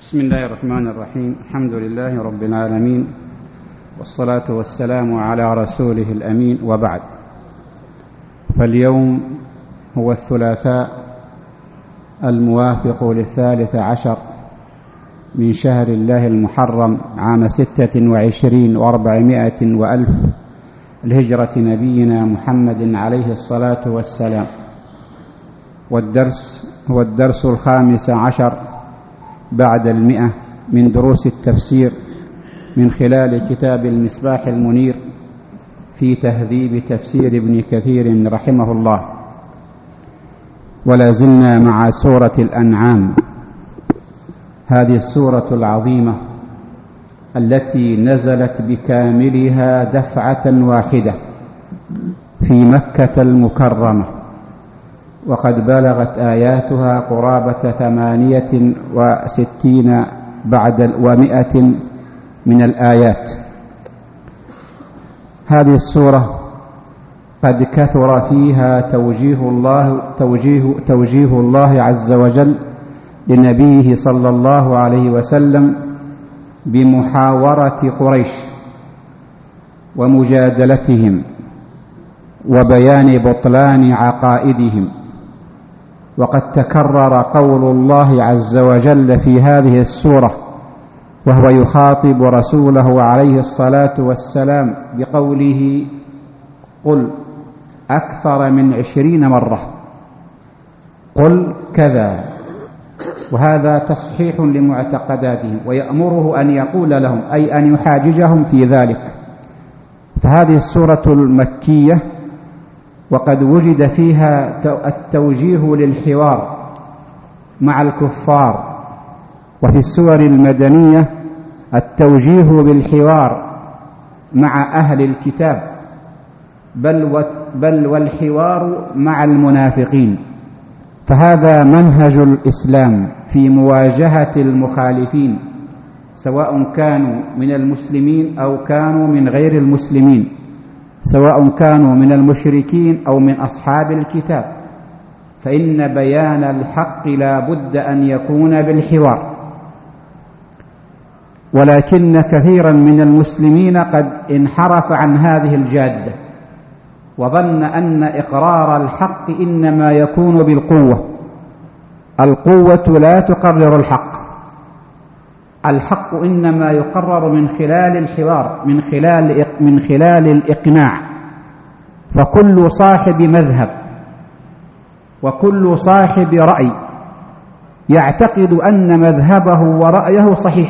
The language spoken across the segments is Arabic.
بسم الله الرحمن الرحيم. الحمد لله رب العالمين، والصلاة والسلام على رسوله الأمين، وبعد. فاليوم هو الثلاثاء الموافق 13 من شهر الله المحرم عام 26 و400 وألف الهجرة نبينا محمد عليه الصلاة والسلام، والدرس هو الدرس 15 بعد 100 من دروس التفسير من خلال كتاب المصباح المنير في تهذيب تفسير ابن كثير رحمه الله. ولا زلنا مع سورة الأنعام، هذه السورة العظيمة التي نزلت بكاملها دفعة واحدة في مكة المكرمة، وقد بلغت آياتها قرابة 68 بعد 100 من الآيات. هذه السورة قد كثر فيها توجيه الله عز وجل لنبيه صلى الله عليه وسلم بمحاورة قريش ومجادلتهم وبيان بطلان عقائدهم. وقد تكرر قول الله عز وجل في هذه السورة وهو يخاطب رسوله عليه الصلاة والسلام بقوله قل أكثر من 20 مرة، قل كذا، وهذا تصحيح لمعتقداتهم، ويأمره أن يقول لهم أي أن يحاججهم في ذلك. فهذه السورة المكية وقد وجد فيها التوجيه للحوار مع الكفار، وفي السور المدنية التوجيه بالحوار مع أهل الكتاب، بل والحوار مع المنافقين. فهذا منهج الإسلام في مواجهة المخالفين، سواء كانوا من المسلمين أو كانوا من غير المسلمين، سواء كانوا من المشركين أو من أصحاب الكتاب، فإن بيان الحق لا بد أن يكون بالحوار. ولكن كثيرا من المسلمين قد انحرف عن هذه الجادة، وظن أن إقرار الحق إنما يكون بالقوة. القوة لا تقرر الحق، الحق إنما يقرر من خلال الحوار، من خلال الإقناع. فكل صاحب مذهب وكل صاحب رأي يعتقد أن مذهبه ورأيه صحيح،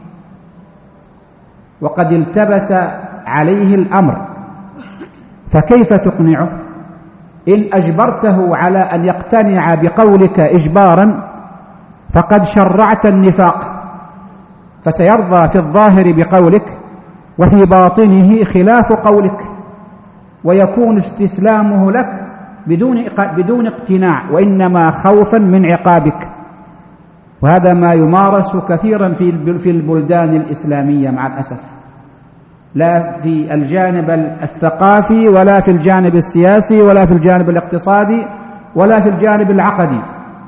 وقد التبس عليه الأمر، فكيف تقنعه؟ إن أجبرته على أن يقتنع بقولك إجبارا فقد شرعت النفاق، فسيرضى في الظاهر بقولك وفي باطنه خلاف قولك، ويكون استسلامه لك بدون اقتناع، وإنما خوفا من عقابك. وهذا ما يمارس كثيرا في البلدان الإسلامية مع الأسف، لا في الجانب الثقافي ولا في الجانب السياسي ولا في الجانب الاقتصادي ولا في الجانب العقدي،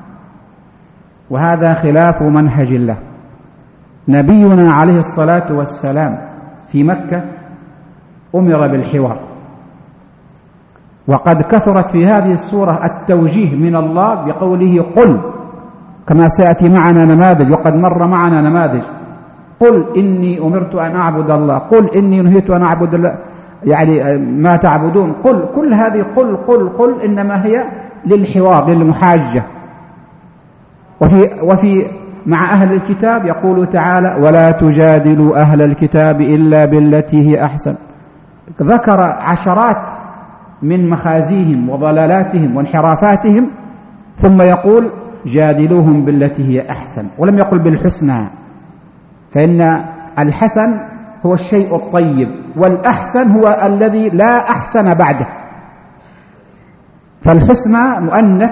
وهذا خلاف منهج الله. نبينا عليه الصلاة والسلام في مكة أمر بالحوار، وقد كثرت في هذه السورة التوجيه من الله بقوله قل، كما سيأتي معنا نماذج، وقد مر معنا نماذج. قل إني أمرت أن أعبد الله، قل إني نهيت أن أعبد الله، يعني ما تعبدون، قل، كل هذه قل قل قل إنما هي للحوار للمحاجة. وفي مع أهل الكتاب يقول تعالى ولا تجادلوا أهل الكتاب إلا بالتي هي أحسن. ذكر عشرات من مخازيهم وضلالاتهم وانحرافاتهم، ثم يقول جادلوهم بالتي هي أحسن، ولم يقل بالحسنى، فإن الحسن هو الشيء الطيب، والأحسن هو الذي لا أحسن بعده. فالحسنى مؤنث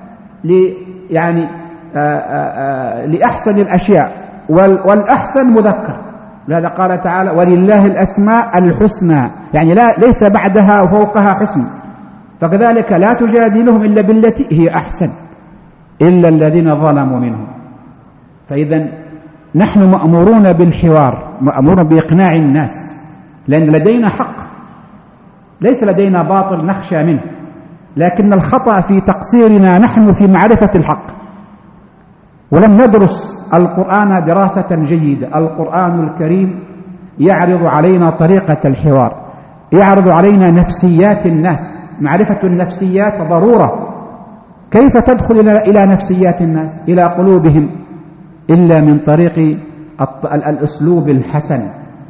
لأحسن الأشياء، والأحسن مذكر. لهذا قال تعالى ولله الأسماء الحسنى، يعني ليس بعدها وفوقها حسن. فكذلك لا تجادلهم إلا بالتي هي أحسن إلا الذين ظلموا منهم. فإذا نحن مأمورون بالحوار، مأمورون بإقناع الناس، لأن لدينا حق، ليس لدينا باطل نخشى منه، لكن الخطأ في تقصيرنا نحن في معرفة الحق، ولم ندرس القرآن دراسة جيدة. القرآن الكريم يعرض علينا طريقة الحوار، يعرض علينا نفسيات الناس. معرفة النفسيات ضرورة. كيف تدخل إلى نفسيات الناس، إلى قلوبهم، إلا من طريق الأسلوب الحسن.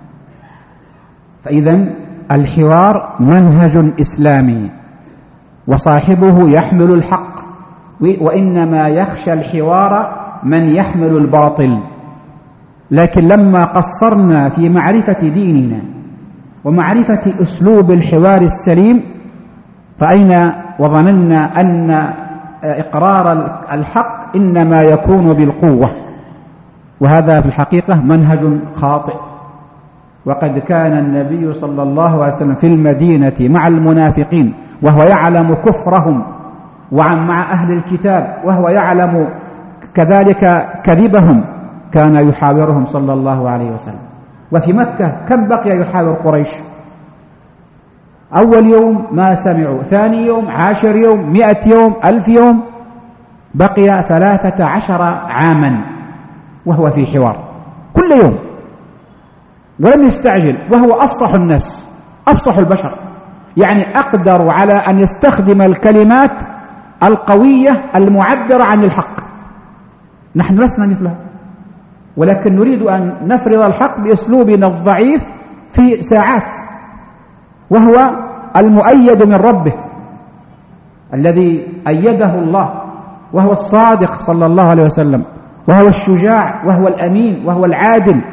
فإذا الحوار منهج إسلامي، وصاحبه يحمل الحق، وإنما يخشى الحوار من يحمل الباطل. لكن لما قصرنا في معرفة ديننا ومعرفة أسلوب الحوار السليم، رأينا وظننا أن إقرار الحق إنما يكون بالقوة، وهذا في الحقيقة منهج خاطئ. وقد كان النبي صلى الله عليه وسلم في المدينة مع المنافقين وهو يعلم كفرهم، ومع أهل الكتاب وهو يعلم كذلك كذبهم، كان يحاورهم صلى الله عليه وسلم. وفي مكة كم بقي يحاور قريش؟ أول يوم ما سمعوا، ثاني يوم، 10 يوم، 100 يوم، 1000 يوم، بقي 13 عاما وهو في حوار كل يوم، ولم يستعجل، وهو أفصح الناس، أفصح البشر، يعني أقدر على أن يستخدم الكلمات القوية المعبرة عن الحق. نحن لسنا مثله، ولكن نريد أن نفرض الحق بأسلوبنا الضعيف في ساعات، وهو المؤيد من ربه الذي أيده الله، وهو الصادق صلى الله عليه وسلم، وهو الشجاع، وهو الأمين، وهو العادل.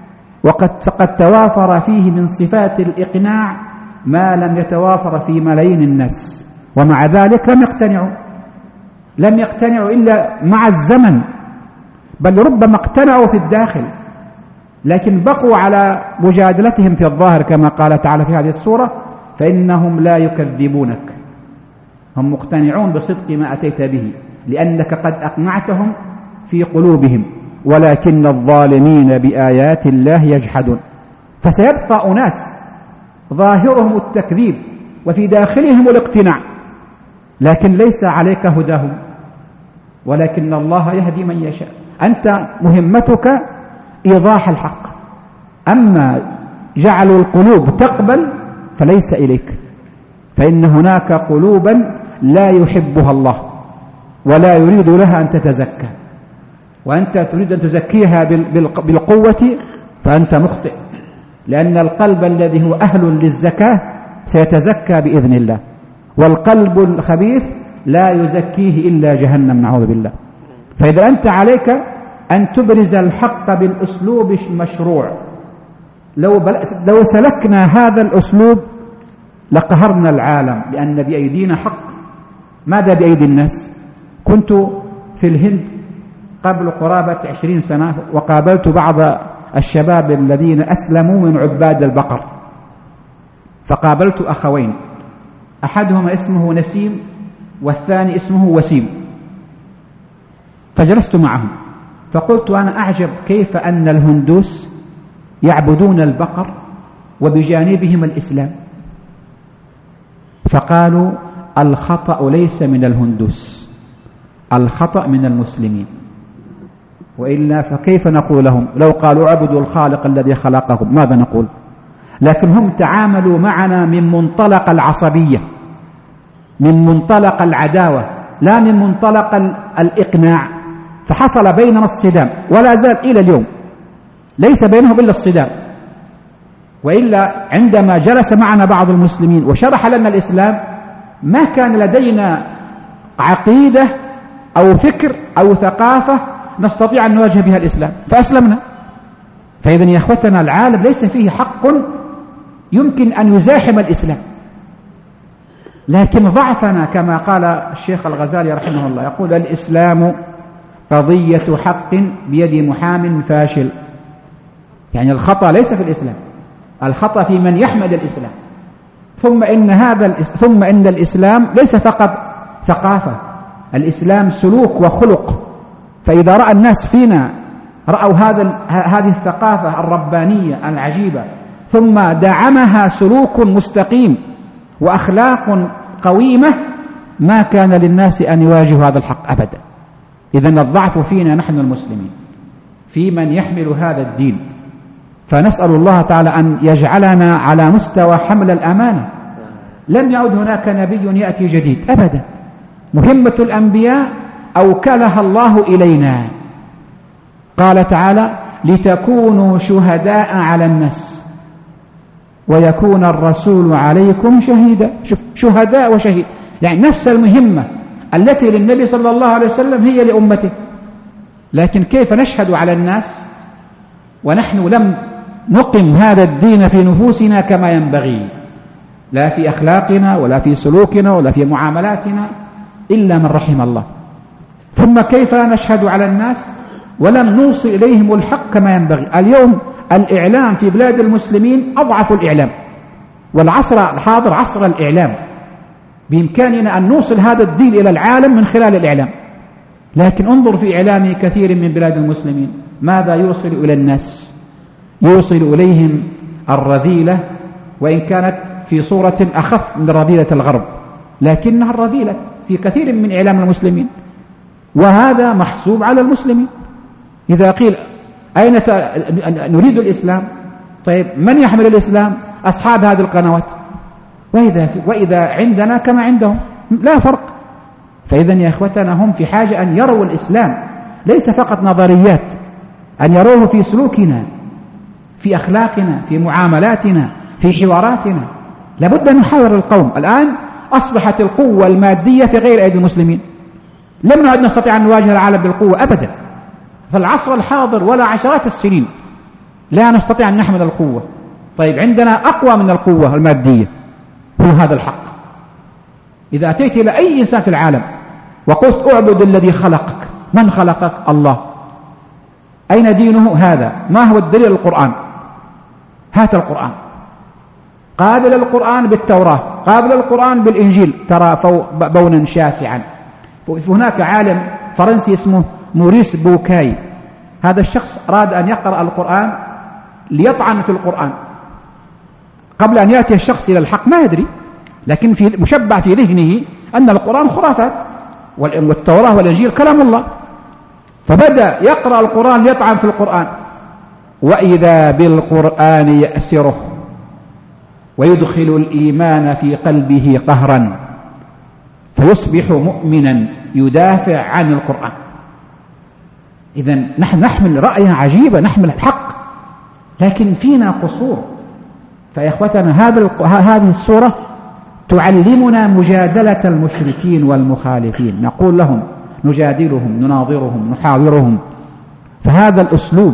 فقد توافر فيه من صفات الإقناع ما لم يتوافر في ملايين الناس، ومع ذلك لم يقتنعوا إلا مع الزمن، بل ربما اقتنعوا في الداخل، لكن بقوا على مجادلتهم في الظاهر كما قال تعالى في هذه السورة: فإنهم لا يكذبونك. هم مقتنعون بصدق ما أتيت به، لأنك قد أقنعتهم في قلوبهم، ولكن الظالمين بآيات الله يجحدون. فسيبقى أناس ظاهرهم التكذيب وفي داخلهم الاقتناع، لكن ليس عليك هداهم، ولكن الله يهدي من يشاء. أنت مهمتك إيضاح الحق، أما جعل القلوب تقبل فليس إليك، فإن هناك قلوبا لا يحبها الله ولا يريد لها أن تتزكى، وأنت تريد أن تزكيها بالقوة، فأنت مخطئ، لأن القلب الذي هو أهل للزكاة سيتزكى بإذن الله، والقلب الخبيث لا يزكيه إلا جهنم، نعوذ بالله. فإذا أنت عليك أن تبرز الحق بالأسلوب المشروع. لو سلكنا هذا الأسلوب لقهرنا العالم، لأن بأيدينا حق. ماذا بأيدي الناس؟ كنت في الهند قبل قرابة 20 سنة، وقابلت بعض الشباب الذين أسلموا من عباد البقر، فقابلت أخوين، أحدهما اسمه نسيم والثاني اسمه وسيم، فجلست معهم فقلت: أنا أعجب كيف أن الهندوس يعبدون البقر وبجانبهم الإسلام. فقالوا: الخطأ ليس من الهندوس، الخطأ من المسلمين، وإلا فكيف نقول لهم؟ لو قالوا اعبدوا الخالق الذي خلقهم ماذا نقول؟ لكن هم تعاملوا معنا من منطلق العصبية، من منطلق العداوة، لا من منطلق الإقناع، فحصل بيننا الصدام، ولا زال إلى اليوم ليس بينهم إلا الصدام. وإلا عندما جلس معنا بعض المسلمين وشرح لنا الإسلام، ما كان لدينا عقيدة أو فكر أو ثقافة نستطيع أن نواجه بها الإسلام، فأسلمنا. فإذن يا أخوتنا، العالم ليس فيه حق يمكن أن يزاحم الإسلام، لكن ضعفنا كما قال الشيخ الغزالي رحمه الله، يقول: الإسلام قضية حق بيد محام فاشل. يعني الخطأ ليس في الإسلام، الخطأ في من يحمل الإسلام. ثم إن الإسلام ليس فقط ثقافة، الإسلام سلوك وخلق. فإذا رأى الناس فينا رأوا هذه الثقافة الربانية العجيبة ثم دعمها سلوك مستقيم وأخلاق قويمة، ما كان للناس أن يواجهوا هذا الحق أبدا. إذن الضعف فينا نحن المسلمين، في من يحمل هذا الدين. فنسأل الله تعالى أن يجعلنا على مستوى حمل الأمانة. لم يعد هناك نبي يأتي جديد أبدا، مهمة الأنبياء أوكلها الله إلينا. قال تعالى: لتكونوا شهداء على الناس ويكون الرسول عليكم شهيدا. شوف، شهداء وشهيد، يعني نفس المهمة التي للنبي صلى الله عليه وسلم هي لأمته. لكن كيف نشهد على الناس ونحن لم نقم هذا الدين في نفوسنا كما ينبغي، لا في أخلاقنا ولا في سلوكنا ولا في معاملاتنا إلا من رحم الله. ثم كيف نشهد على الناس ولم نوصل إليهم الحق كما ينبغي؟ اليوم الإعلام في بلاد المسلمين أضعف الإعلام، والعصر الحاضر عصر الإعلام، بإمكاننا أن نوصل هذا الدين إلى العالم من خلال الإعلام. لكن انظر في إعلام كثير من بلاد المسلمين ماذا يوصل إلى الناس؟ يوصل إليهم الرذيلة، وإن كانت في صورة أخف من رذيلة الغرب، لكنها الرذيلة في كثير من إعلام المسلمين، وهذا محسوب على المسلمين. إذا قيل أين نريد الإسلام، طيب من يحمل الإسلام؟ أصحاب هذه القنوات. وإذا عندنا كما عندهم لا فرق. فإذا يا إخوتنا هم في حاجة أن يروا الإسلام ليس فقط نظريات، أن يروه في سلوكنا، في أخلاقنا، في معاملاتنا، في حواراتنا. لابد أن نحاور القوم. الآن أصبحت القوة المادية في غير أيدي المسلمين، لم نعد نستطيع أن نواجه العالم بالقوة أبدا. في العصر الحاضر ولا عشرات السنين لا نستطيع أن نحمل القوة. طيب عندنا أقوى من القوة المادية، هو هذا الحق. إذا أتيت إلى أي إنسان في العالم وقلت أعبد الذي خلقك، من خلقك؟ الله. أين دينه هذا؟ ما هو الدليل؟ القرآن. هات القرآن. قابل القرآن بالتوراة، قابل القرآن بالإنجيل، ترى بونا شاسعا. هناك عالم فرنسي اسمه موريس بوكاي، هذا الشخص أراد أن يقرأ القرآن ليطعن في القرآن. قبل أن يأتي الشخص إلى الحق ما يدري، لكن في مشبع في ذهنه أن القرآن خرافات والتوراة والإنجيل كلام الله، فبدأ يقرأ القرآن ليطعن في القرآن، وإذا بالقرآن يأسره ويدخل الإيمان في قلبه قهرا، فيصبح مؤمنا يدافع عن القرآن. إذن نحن نحمل رأيا عجيبة، نحمل الحق، لكن فينا قصور. فيا إخوتنا هذه السورة تعلمنا مجادلة المشركين والمخالفين، نقول لهم نجادلهم، نناظرهم، نحاورهم. فهذا الأسلوب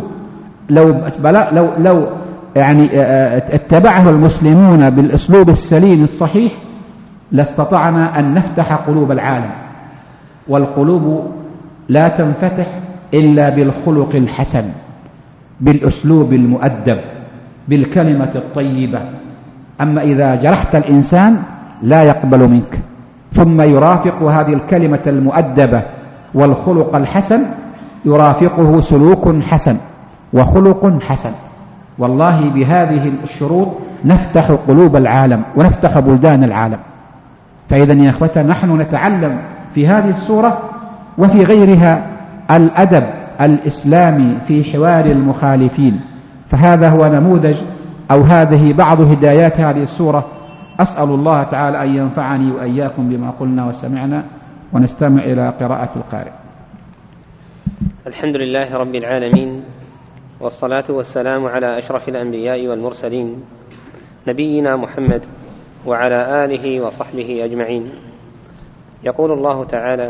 لو يعني اتبعه المسلمون بالأسلوب السليم الصحيح لاستطعنا أن نفتح قلوب العالم. والقلوب لا تنفتح إلا بالخلق الحسن، بالأسلوب المؤدب، بالكلمة الطيبة. أما إذا جرحت الإنسان لا يقبل منك. ثم يرافق هذه الكلمة المؤدبة والخلق الحسن يرافقه سلوك حسن وخلق حسن. والله بهذه الشروط نفتح قلوب العالم ونفتح بلدان العالم. فإذا يا أخوتنا نحن نتعلم في هذه السورة وفي غيرها الأدب الإسلامي في حوار المخالفين. فهذا هو نموذج أو هذه بعض هدايات هذه السورة. أسأل الله تعالى أن ينفعني وإياكم بما قلنا وسمعنا، ونستمع إلى قراءة القارئ. الحمد لله رب العالمين، والصلاة والسلام على أشرف الأنبياء والمرسلين نبينا محمد وعلى آله وصحبه أجمعين. يقول الله تعالى: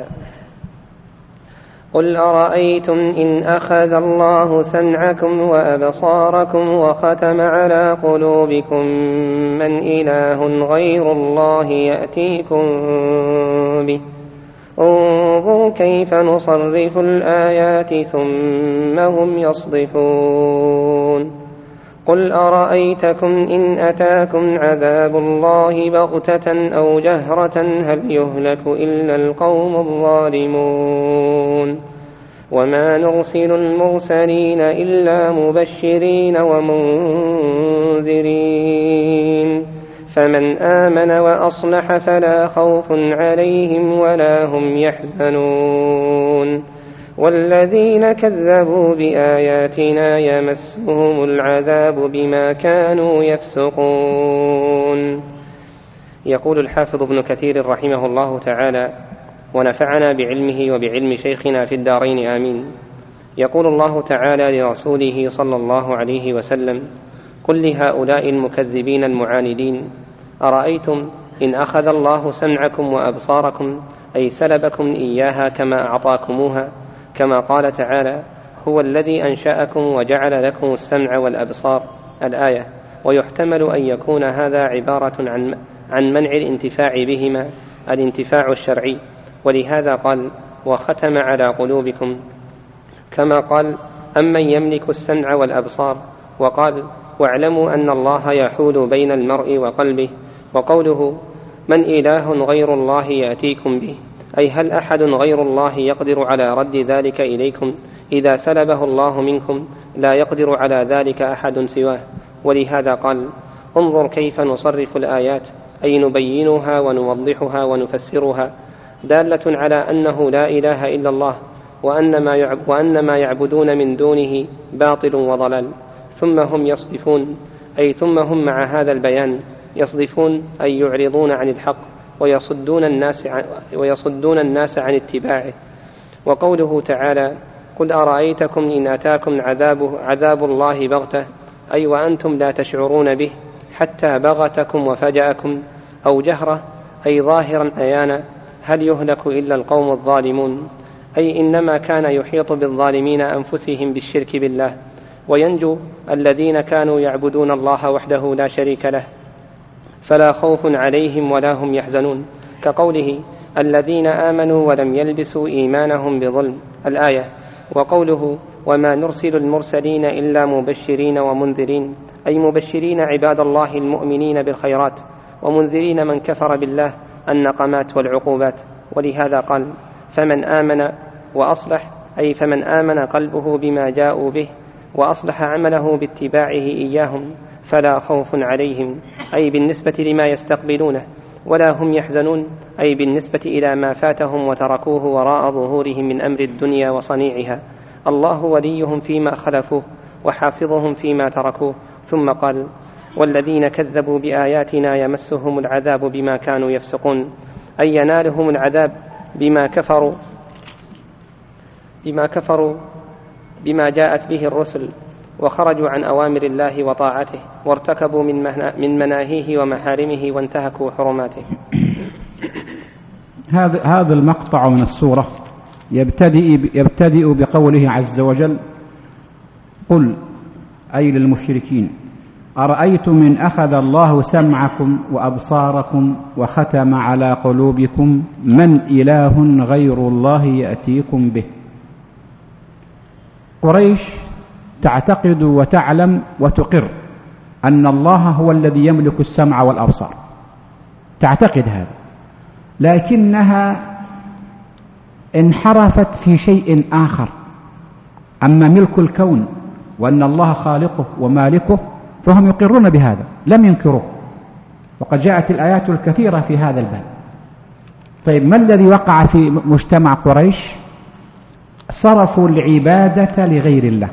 قل أرأيتم إن أخذ الله سمعكم وأبصاركم وختم على قلوبكم من إله غير الله يأتيكم به انظروا كيف نصرف الآيات ثم هم يصدفون. قل أرأيتكم إن أتاكم عذاب الله بغتة أو جهرة هل يهلك إلا القوم الظالمون. وما نرسل المرسلين إلا مبشرين ومنذرين فمن آمن وأصلح فلا خوف عليهم ولا هم يحزنون والذين كذبوا بآياتنا يمسهم العذاب بما كانوا يفسقون. يقول الحافظ ابن كثير رحمه الله تعالى ونفعنا بعلمه وبعلم شيخنا في الدارين آمين. يقول الله تعالى لرسوله صلى الله عليه وسلم: قل لهؤلاء المكذبين المعاندين أرأيتم إن أخذ الله سمعكم وأبصاركم أي سلبكم إياها كما أعطاكموها، كما قال تعالى: هو الذي أنشأكم وجعل لكم السمع والأبصار الآية. ويحتمل أن يكون هذا عبارة عن منع الانتفاع بهما، الانتفاع الشرعي، ولهذا قال: وختم على قلوبكم، كما قال: أمن يملك السمع والأبصار، وقال: واعلموا أن الله يحول بين المرء وقلبه. وقوله: من إله غير الله يأتيكم به، أي هل أحد غير الله يقدر على رد ذلك إليكم إذا سلبه الله منكم؟ لا يقدر على ذلك أحد سواه. ولهذا قال: انظر كيف نصرف الآيات، أي نبينها ونوضحها ونفسرها، دالة على أنه لا إله إلا الله، وأن ما يعبدون من دونه باطل وضلال. ثم هم يصدفون، أي ثم هم مع هذا البيان يصدفون، أي يعرضون عن الحق ويصدون الناس عن اتباعه. وقوله تعالى: قل أرأيتكم إن أتاكم عذاب الله بغتة، أي وأنتم لا تشعرون به حتى بغتكم وفجأكم، أو جهرة، أي ظاهرا عيانا، هل يهلك إلا القوم الظالمون، أي إنما كان يحيط بالظالمين أنفسهم بالشرك بالله، وينجو الذين كانوا يعبدون الله وحده لا شريك له، فلا خوف عليهم ولا هم يحزنون، كقوله: الذين آمنوا ولم يلبسوا إيمانهم بظلم الآية. وقوله: وما نرسل المرسلين إلا مبشرين ومنذرين، أي مبشرين عباد الله المؤمنين بالخيرات، ومنذرين من كفر بالله النقمات والعقوبات. ولهذا قال: فمن آمن وأصلح، أي فمن آمن قلبه بما جاءوا به وأصلح عمله باتباعه إياهم فلا خوف عليهم، أي بالنسبة لما يستقبلونه، ولا هم يحزنون، أي بالنسبة إلى ما فاتهم وتركوه وراء ظهورهم من أمر الدنيا وصنيعها. الله وليهم فيما خلفوه وحافظهم فيما تركوه. ثم قال: والذين كذبوا بآياتنا يمسهم العذاب بما كانوا يفسقون، أي ينالهم العذاب بما كفروا بما جاءت به الرسل، وخرجوا عن أوامر الله وطاعته، وارتكبوا من مناهيه ومحارمه، وانتهكوا حرماته. هذا المقطع من السورة يبتدئ بقوله عز وجل: قل، أي للمشركين: أرأيتم إن أخذ الله سمعكم وأبصاركم وختم على قلوبكم من إله غير الله يأتيكم به. قريش تعتقد وتعلم وتقر أن الله هو الذي يملك السمع والأبصار، تعتقد هذا، لكنها انحرفت في شيء آخر. أما ملك الكون وأن الله خالقه ومالكه فهم يقرون بهذا، لم ينكروه، وقد جاءت الآيات الكثيرة في هذا الباب. طيب، ما الذي وقع في مجتمع قريش؟ صرفوا العبادة لغير الله،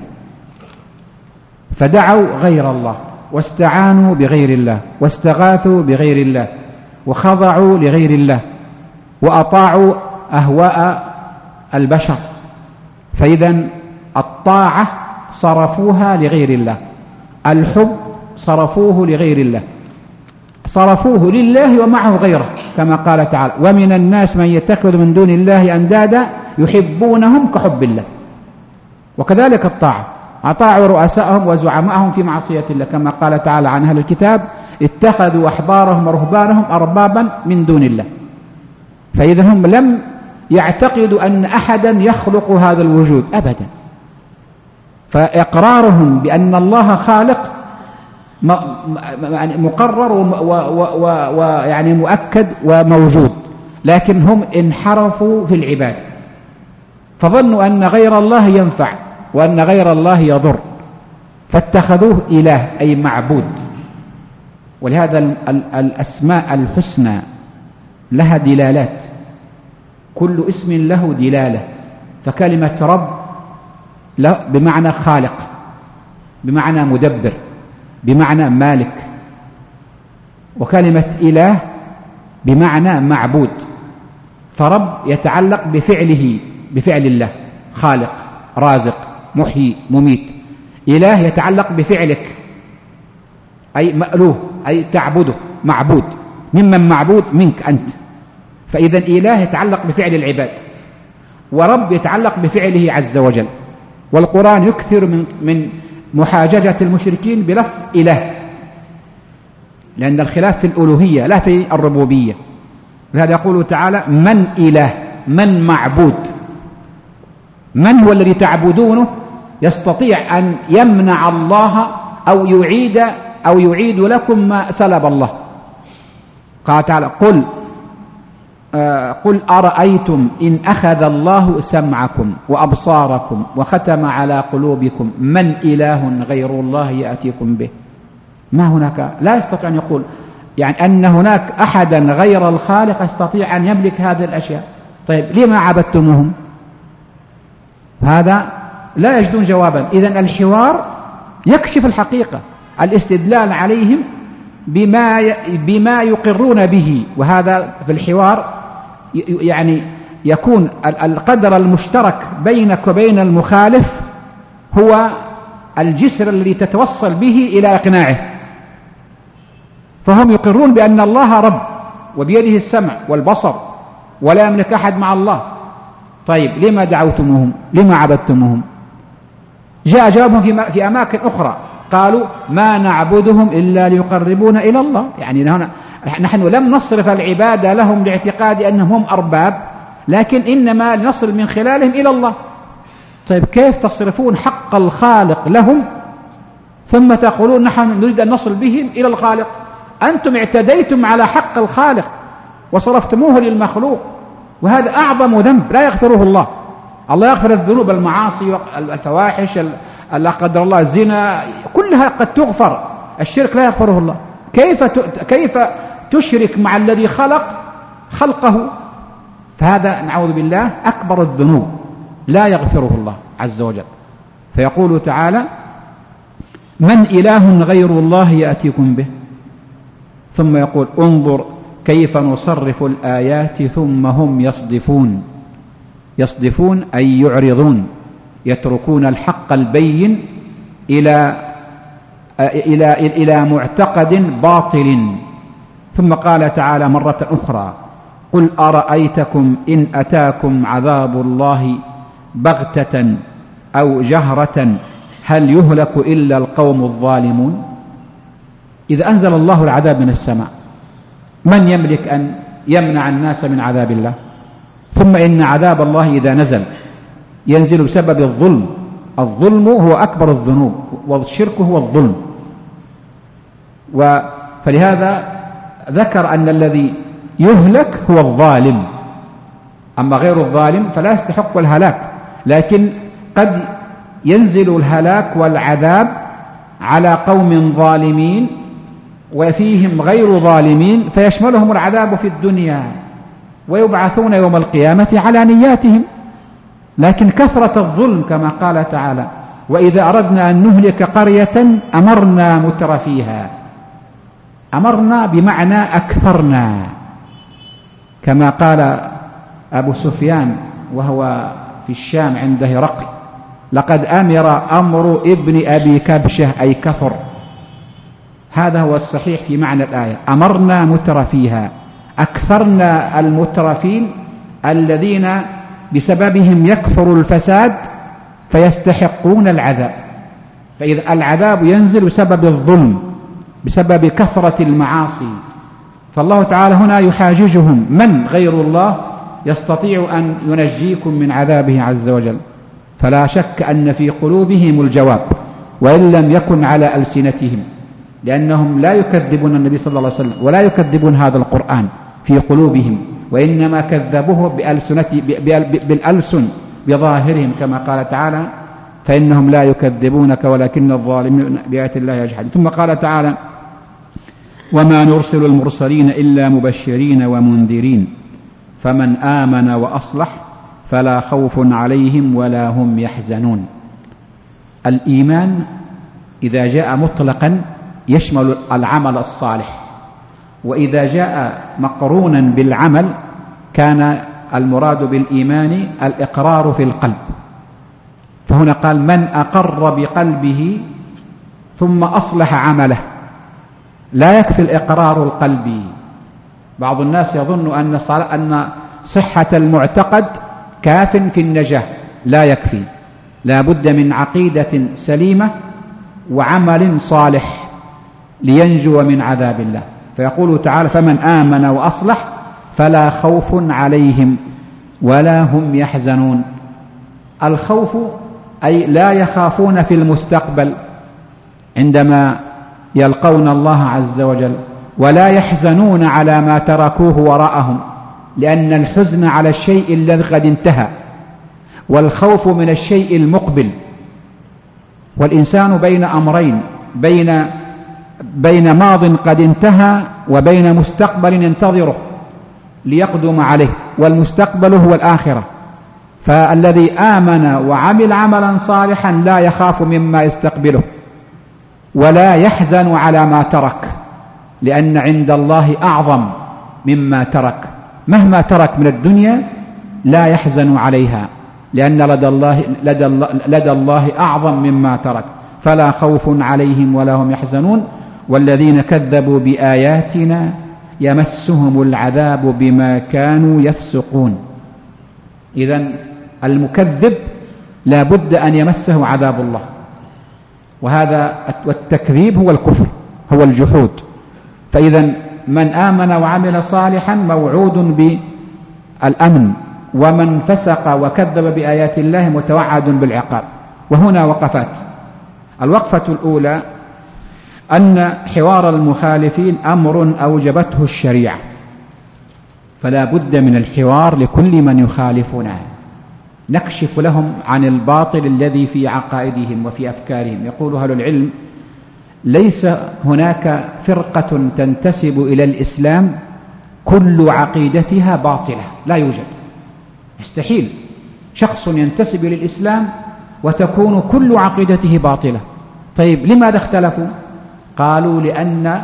فدعوا غير الله، واستعانوا بغير الله، واستغاثوا بغير الله، وخضعوا لغير الله، وأطاعوا أهواء البشر. فإذا الطاعة صرفوها لغير الله، الحب صرفوه لغير الله، صرفوه لله ومعه غيره، كما قال تعالى: ومن الناس من يتخذ من دون الله أندادا يحبونهم كحب الله. وكذلك الطاعة، أطاعوا رؤساءهم وزعماءهم في معصية الله، كما قال تعالى عن أهل الكتاب: اتخذوا أحبارهم ورهبانهم أربابا من دون الله. فإذا هم لم يعتقدوا أن أحدا يخلق هذا الوجود أبدا، فإقرارهم بأن الله خالق مقرر ويعني مؤكد وموجود، لكن هم انحرفوا في العبادة، فظنوا أن غير الله ينفع وأن غير الله يضر، فاتخذوه إله أي معبود. ولهذا الأسماء الحسنى لها دلالات، كل اسم له دلالة. فكلمة رب بمعنى خالق، بمعنى مدبر، بمعنى مالك. وكلمة إله بمعنى معبود. فرب يتعلق بفعله، بفعل الله، خالق رازق محيي مميت. إله يتعلق بفعلك، أي مألوه، أي تعبده، معبود. ممن معبود؟ منك أنت. فإذا إله يتعلق بفعل العباد، ورب يتعلق بفعله عز وجل. والقرآن يكثر من محاججة المشركين بلفظ إله، لأن الخلاف في الألوهية لا في الربوبية. لهذا يقول تعالى: من إله، من معبود. من هو الذي تعبدونه يستطيع أن يمنع الله أو يعيد لكم ما سلب الله. قال تعالى: قل أرأيتم إن أخذ الله سمعكم وأبصاركم وختم على قلوبكم من إله غير الله يأتيكم به. ما هناك، لا يستطيع أن يقول يعني أن هناك أحدا غير الخالق يستطيع أن يملك هذه الأشياء. طيب لما عبدتموهم؟ هذا لا يجدون جوابا. إذن الحوار يكشف الحقيقة، الاستدلال عليهم بما يقرون به. وهذا في الحوار يعني يكون القدر المشترك بينك وبين المخالف هو الجسر الذي تتوصل به إلى إقناعه. فهم يقرون بأن الله رب وبيده السمع والبصر ولا يملك أحد مع الله. طيب لما دعوتموهم؟ لما عبدتموهم؟ جاء جوابهم في أماكن أخرى، قالوا: ما نعبدهم إلا ليقربونا إلى الله. يعني نحن لم نصرف العبادة لهم لاعتقاد أنهم هم أرباب، لكن إنما لنصل من خلالهم إلى الله. طيب كيف تصرفون حق الخالق لهم ثم تقولون نحن نريد أن نصل بهم إلى الخالق؟ أنتم اعتديتم على حق الخالق وصرفتموه للمخلوق، وهذا أعظم ذنب لا يغفره الله. الله يغفر الذنوب، المعاصي، الفواحش، لا قدر الله الزنا، كلها قد تغفر. الشرك لا يغفره الله. كيف تشرك مع الذي خلقه؟ فهذا نعوذ بالله أكبر الذنوب لا يغفره الله عز وجل. فيقول تعالى: من إله غير الله يأتيكم به. ثم يقول: انظر كيف نصرف الآيات ثم هم يصدفون أي يعرضون، يتركون الحق البين إلى معتقد باطل. ثم قال تعالى مرة أخرى: قل أرأيتكم إن أتاكم عذاب الله بغتة أو جهرة هل يهلك إلا القوم الظالمون. إذا أنزل الله العذاب من السماء، من يملك أن يمنع الناس من عذاب الله؟ ثم إن عذاب الله إذا نزل ينزل بسبب الظلم. الظلم هو أكبر الذنوب، والشرك هو الظلم. فلهذا ذكر أن الذي يهلك هو الظالم، أما غير الظالم فلا يستحق الهلاك. لكن قد ينزل الهلاك والعذاب على قوم ظالمين وفيهم غير ظالمين، فيشملهم العذاب في الدنيا ويبعثون يوم القيامة على نياتهم. لكن كثرة الظلم كما قال تعالى: وإذا أردنا أن نهلك قرية أمرنا متر فيها. أمرنا بمعنى أكثرنا، كما قال أبو سفيان وهو في الشام عند هرقل: لقد أمر أمر ابن أبي كبشة أي كثر. هذا هو الصحيح في معنى الآية: أمرنا متر فيها، أكثرنا المترفين الذين بسببهم يكثر الفساد فيستحقون العذاب. فإذا العذاب ينزل بسبب الظلم، بسبب كثرة المعاصي. فالله تعالى هنا يحاججهم: من غير الله يستطيع أن ينجيكم من عذابه عز وجل؟ فلا شك أن في قلوبهم الجواب، وإن لم يكن على ألسنتهم، لأنهم لا يكذبون النبي صلى الله عليه وسلم ولا يكذبون هذا القرآن في قلوبهم، وإنما كذبوه بالألسن بظاهرهم كما قال تعالى فإنهم لا يكذبونك ولكن الظالمين بآيات الله يجحدون. ثم قال تعالى وما نرسل المرسلين إلا مبشرين ومنذرين فمن آمن وأصلح فلا خوف عليهم ولا هم يحزنون. الإيمان إذا جاء مطلقا يشمل العمل الصالح، وإذا جاء مقرونا بالعمل كان المراد بالإيمان الإقرار في القلب. فهنا قال من أقر بقلبه ثم أصلح عمله. لا يكفي الإقرار القلبي. بعض الناس يظن أن صحة المعتقد كاف في النجاة. لا يكفي، لا بد من عقيدة سليمة وعمل صالح لينجو من عذاب الله. فيقول تعالى فمن آمن وأصلح فلا خوف عليهم ولا هم يحزنون. الخوف أي لا يخافون في المستقبل عندما يلقون الله عز وجل، ولا يحزنون على ما تركوه وراءهم، لأن الحزن على الشيء الذي قد انتهى، والخوف من الشيء المقبل. والإنسان بين أمرين، بين ماض قد انتهى وبين مستقبل ينتظره ليقدم عليه، والمستقبل هو الآخرة. فالذي آمن وعمل عملا صالحا لا يخاف مما يستقبله ولا يحزن على ما ترك، لأن عند الله أعظم مما ترك. مهما ترك من الدنيا لا يحزن عليها، لأن لدى الله أعظم مما ترك. فلا خوف عليهم ولا هم يحزنون والذين كذبوا بآياتنا يمسهم العذاب بما كانوا يفسقون. إذن المكذب لا بد أن يمسه عذاب الله، وهذا والتكذيب هو الكفر، هو الجحود. فإذا من آمن وعمل صالحا موعود بالأمن، ومن فسق وكذب بآيات الله متوعد بالعقاب. وهنا وقفات. الوقفة الأولى أن حوار المخالفين أمر أوجبته الشريعة، فلا بد من الحوار لكل من يخالفنا، نكشف لهم عن الباطل الذي في عقائدهم وفي أفكارهم. يقول أهل العلم ليس هناك فرقة تنتسب إلى الإسلام كل عقيدتها باطلة، لا يوجد، مستحيل شخص ينتسب إلى الإسلام وتكون كل عقيدته باطلة. طيب لماذا اختلفوا؟ قالوا لأن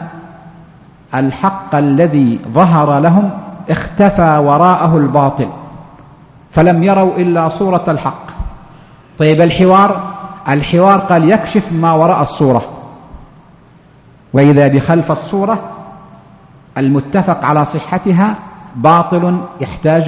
الحق الذي ظهر لهم اختفى وراءه الباطل، فلم يروا إلا صورة الحق. طيب الحوار قال يكشف ما وراء الصورة، وإذا بخلف الصورة المتفق على صحتها باطل يحتاج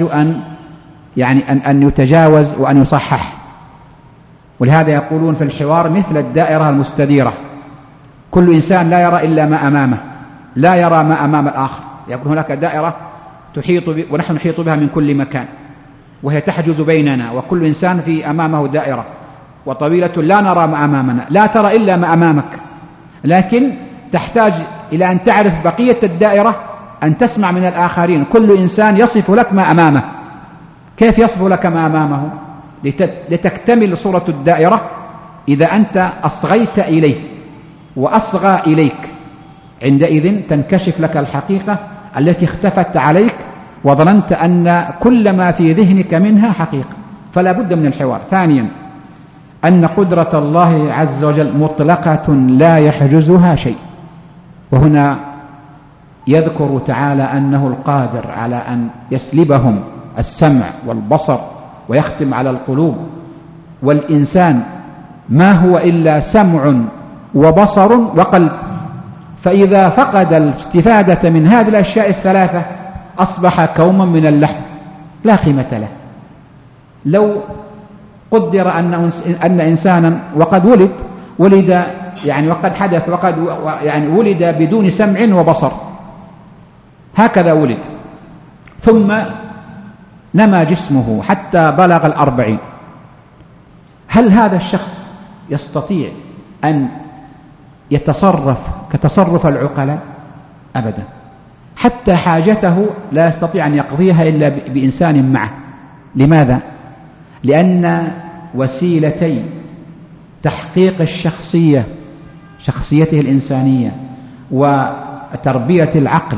أن يتجاوز وأن يصحح. ولهذا يقولون في الحوار مثل الدائرة المستديرة، كل إنسان لا يرى إلا ما أمامه، لا يرى ما أمام الآخر. يقول هناك دائرة ونحن نحيط بها من كل مكان، وهي تحجز بيننا، وكل إنسان في أمامه دائرة وطويلة لا نرى ما أمامنا، لا ترى إلا ما أمامك، لكن تحتاج إلى أن تعرف بقية الدائرة، أن تسمع من الآخرين. كل إنسان يصف لك ما أمامه. كيف يصف لك ما أمامه؟ لتكتمل صورة الدائرة إذا أنت أصغيت إليه وأصغى إليك، عندئذ تنكشف لك الحقيقة التي اختفت عليك وظننت أن كل ما في ذهنك منها حقيقة. فلا بد من الحوار. ثانيا أن قدرة الله عز وجل مطلقة لا يحجزها شيء، وهنا يذكر تعالى أنه القادر على أن يسلبهم السمع والبصر ويختم على القلوب. والإنسان ما هو إلا سمع وبصر وقلب، فإذا فقد الاستفادة من هذه الأشياء الثلاثة أصبح كوما من اللحم لا قيمة له. لو قدر أن إنسانا وقد ولد وقد حدث وقد ولد بدون سمع وبصر، هكذا ولد، ثم نما جسمه حتى بلغ 40، هل هذا الشخص يستطيع أن يتصرف كتصرف العقلاء؟ أبدا. حتى حاجته لا يستطيع أن يقضيها إلا بإنسان معه. لماذا؟ لأن وسيلتي تحقيق شخصيته الإنسانية وتربية العقل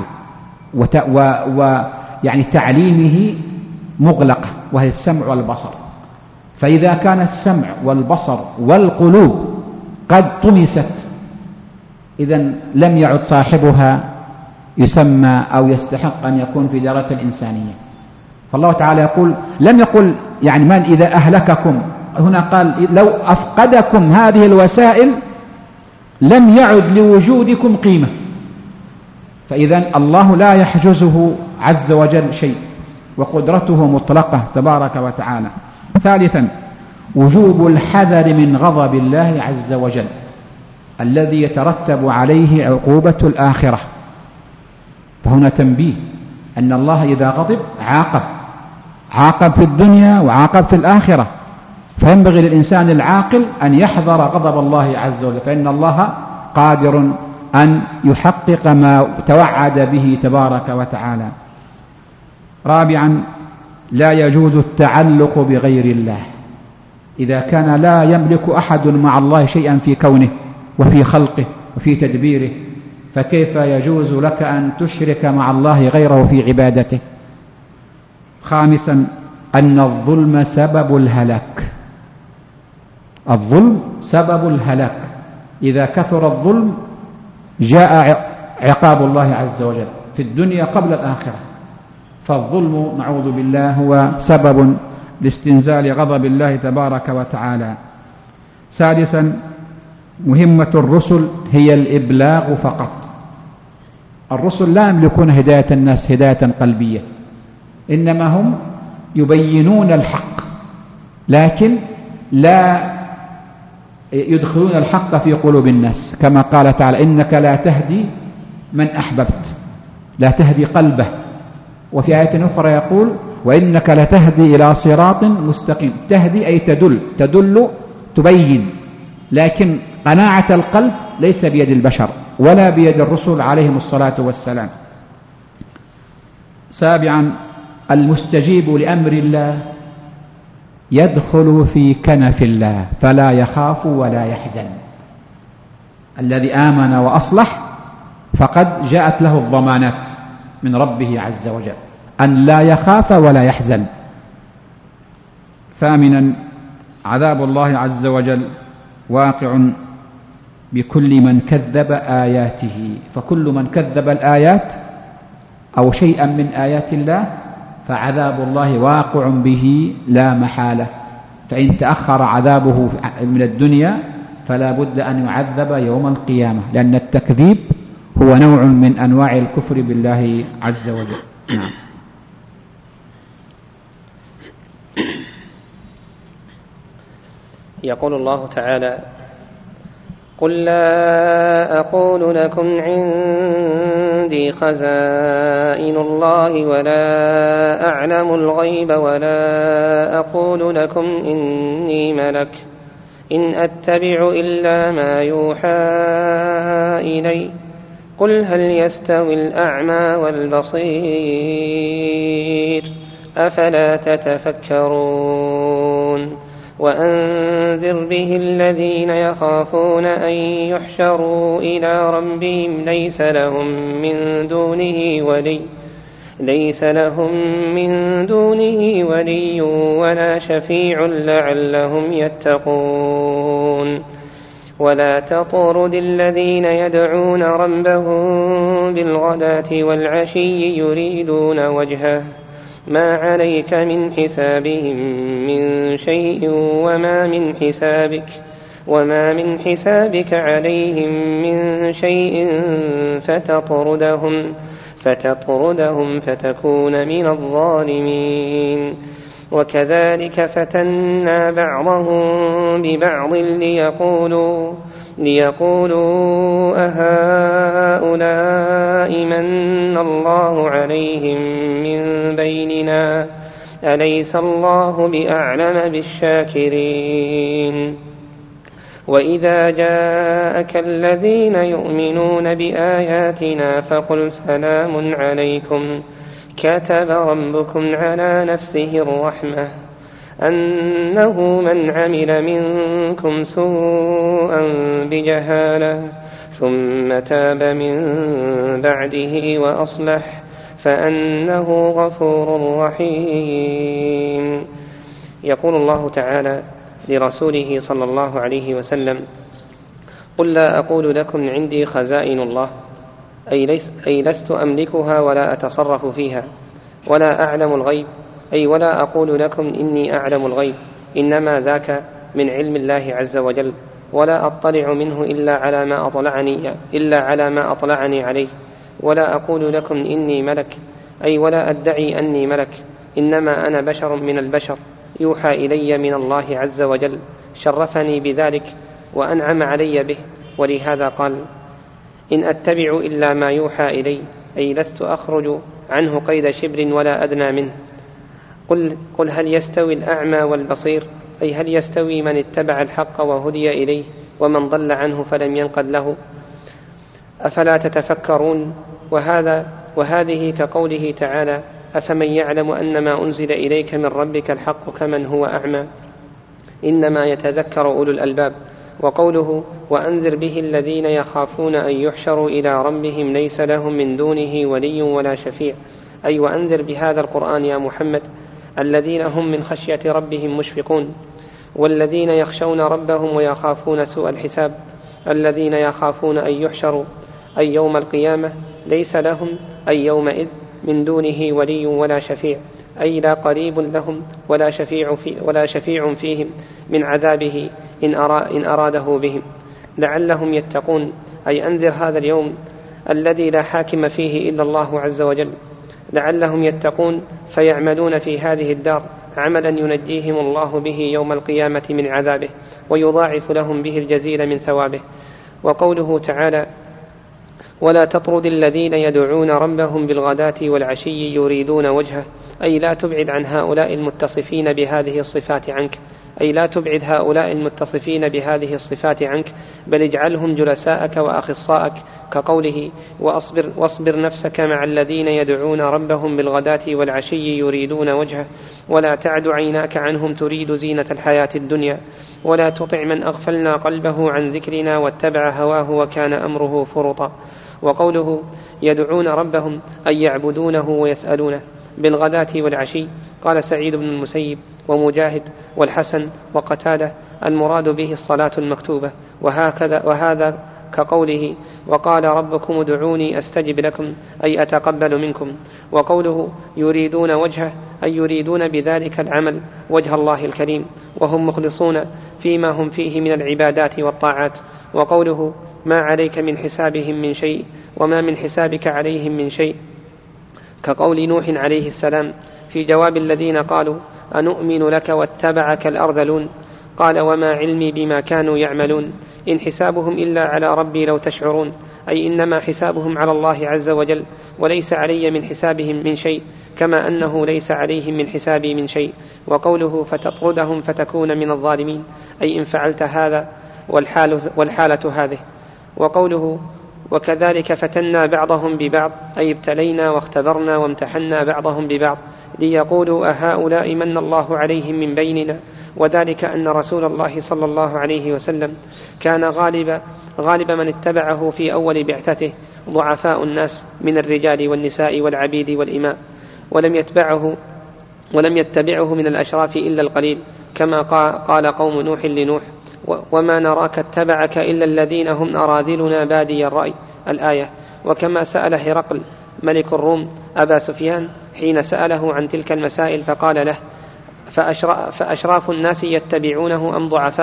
ويعني تعليمه مغلقة، وهي السمع والبصر. فإذا كان السمع والبصر والقلوب قد طمست، إذن لم يعد صاحبها يسمى أو يستحق أن يكون في درجة الإنسانية. فالله تعالى يقول، لم يقل يعني من إذا أهلككم، هنا قال لو أفقدكم هذه الوسائل لم يعد لوجودكم قيمة. فإذن الله لا يحجزه عز وجل شيء، وقدرته مطلقة تبارك وتعالى. ثالثا وجوب الحذر من غضب الله عز وجل الذي يترتب عليه عقوبة الآخرة. فهنا تنبيه أن الله إذا غضب عاقب في الدنيا وعاقب في الآخرة، فينبغي للإنسان العاقل أن يحذر غضب الله عز وجل، فإن الله قادر أن يحقق ما توعد به تبارك وتعالى. رابعا لا يجوز التعلق بغير الله. إذا كان لا يملك أحد مع الله شيئا في كونه وفي خلقه وفي تدبيره، فكيف يجوز لك أن تشرك مع الله غيره في عبادته؟ خامسا أن الظلم سبب الهلاك. الظلم سبب الهلاك، إذا كثر الظلم جاء عقاب الله عز وجل في الدنيا قبل الآخرة. فالظلم نعوذ بالله هو سبب لاستنزال غضب الله تبارك وتعالى. سادسا مهمة الرسل هي الإبلاغ فقط. الرسل لا يملكون هداية الناس هداية قلبية، إنما هم يبينون الحق، لكن لا يدخلون الحق في قلوب الناس، كما قال تعالى إنك لا تهدي من أحببت، لا تهدي قلبه. وفي آية أخرى يقول وإنك لتهدي إلى صراط مستقيم. تهدي أي تدل تبين، لكن قناعة القلب ليس بيد البشر ولا بيد الرسل عليهم الصلاة والسلام. سابعا المستجيب لأمر الله يدخل في كنف الله فلا يخاف ولا يحزن. الذي آمن وأصلح فقد جاءت له الضمانات من ربه عز وجل أن لا يخاف ولا يحزن. ثامنا عذاب الله عز وجل واقع بكل من كذب آياته، فكل من كذب الآيات أو شيئا من آيات الله فعذاب الله واقع به لا محالة. فإن تأخر عذابه من الدنيا فلا بد أن يعذب يوم القيامة، لأن التكذيب هو نوع من أنواع الكفر بالله عز وجل. نعم. يقول الله تعالى قل لا أقول لكم عندي خزائن الله ولا أعلم الغيب ولا أقول لكم إني ملك إن أتبع إلا ما يوحى إلي قل هل يستوي الأعمى والبصير أفلا تتفكرون وأنذر به الذين يخافون أن يحشروا إلى ربهم ليس لهم من دونه ولي ولا شفيع لعلهم يتقون ولا تطرد الذين يدعون ربهم بالغداة والعشي يريدون وجهه ما عليك من حسابهم من شيء وما من حسابك عليهم من شيء فتطردهم فتكون من الظالمين وكذلك فتنا بعضهم ببعض ليقولوا أهؤلاء من الله عليهم من بيننا أليس الله بأعلم بالشاكرين وإذا جاءك الذين يؤمنون بآياتنا فقل سلام عليكم كتب ربكم على نفسه الرحمة أنه من عمل منكم سوءا بجهالة ثم تاب من بعده وأصلح فأنه غفور رحيم. يقول الله تعالى لرسوله صلى الله عليه وسلم: قل لا أقول لكم عندي خزائن الله، أي لست أملكها ولا أتصرف فيها، ولا أعلم الغيب، أي ولا أقول لكم إني أعلم الغيب، إنما ذاك من علم الله عز وجل، ولا أطلع منه إلا على ما أطلعني عليه، ولا أقول لكم إني ملك، أي ولا أدعي أني ملك، إنما أنا بشر من البشر يوحى إلي من الله عز وجل، شرفني بذلك وأنعم علي به، ولهذا قال: إن أتبع إلا ما يوحى إلي، أي لست أخرج عنه قيد شبر ولا أدنى منه. قل هل يستوي الأعمى والبصير، أي هل يستوي من اتبع الحق وهدي إليه ومن ضل عنه فلم ينقد له؟ أفلا تتفكرون؟ وهذه كقوله تعالى: أفمن يعلم أن ما أنزل إليك من ربك الحق كمن هو أعمى، إنما يتذكر أولو الألباب. وقوله: وأنذر به الذين يخافون أن يحشروا إلى ربهم ليس لهم من دونه ولي ولا شفيع، أي وأنذر بهذا القرآن يا محمد الذين هم من خشية ربهم مشفقون، والذين يخشون ربهم ويخافون سوء الحساب، الذين يخافون أن يحشروا أي يوم القيامة ليس لهم أي يومئذ من دونه ولي ولا شفيع، أي لا قريب لهم ولا شفيع فيهم من عذابه إن أراده بهم لعلهم يتقون، أي أنذر هذا اليوم الذي لا حاكم فيه إلا الله عز وجل، لعلهم يتقون فيعملون في هذه الدار عملا ينجيهم الله به يوم القيامة من عذابه ويضاعف لهم به الجزيل من ثوابه. وقوله تعالى: ولا تطرد الذين يدعون ربهم بالغداة والعشي يريدون وجهه، أي لا تبعد عن هؤلاء المتصفين بهذه الصفات عنك، أي لا تبعد هؤلاء المتصفين بهذه الصفات عنك، بل اجعلهم جلساءك وأخصائك، كقوله: واصبر نفسك مع الذين يدعون ربهم بالغداة والعشي يريدون وجهه، ولا تعد عيناك عنهم تريد زينة الحياة الدنيا، ولا تطع من أغفلنا قلبه عن ذكرنا واتبع هواه وكان أمره فرطا. وقوله: يدعون ربهم أي يعبدونه ويسألونه بالغداة والعشي، قال سعيد بن المسيب ومجاهد والحسن وقتادة: المراد به الصلاة المكتوبة، وهذا كقوله: وقال ربكم ادعوني أستجب لكم، أي أتقبل منكم. وقوله: يريدون وجهه، أي يريدون بذلك العمل وجه الله الكريم، وهم مخلصون فيما هم فيه من العبادات والطاعات. وقوله: ما عليك من حسابهم من شيء وما من حسابك عليهم من شيء، كقول نوح عليه السلام في جواب الذين قالوا: أنؤمن لك واتبعك الأرذلون، قال: وما علمي بما كانوا يعملون، إن حسابهم إلا على ربي لو تشعرون، أي إنما حسابهم على الله عز وجل، وليس علي من حسابهم من شيء، كما أنه ليس عليهم من حسابي من شيء. وقوله: فتطردهم فتكون من الظالمين، أي إن فعلت هذا والحالة هذه. وقوله: وكذلك فتنا بعضهم ببعض، أي ابتلينا واختبرنا وامتحنا بعضهم ببعض، ليقولوا أهؤلاء من الله عليهم من بيننا، وذلك أن رسول الله صلى الله عليه وسلم كان غالب من اتبعه في أول بعثته ضعفاء الناس من الرجال والنساء والعبيد والإماء، ولم يتبعه من الأشراف إلا القليل، كما قال قوم نوح لنوح: وما نراك اتبعك إلا الذين هم أراذلنا بادي الرأي، الآية. وكما سأل هرقل ملك الروم أبا سفيان حين سأله عن تلك المسائل فقال له: فأشراف الناس يتبعونه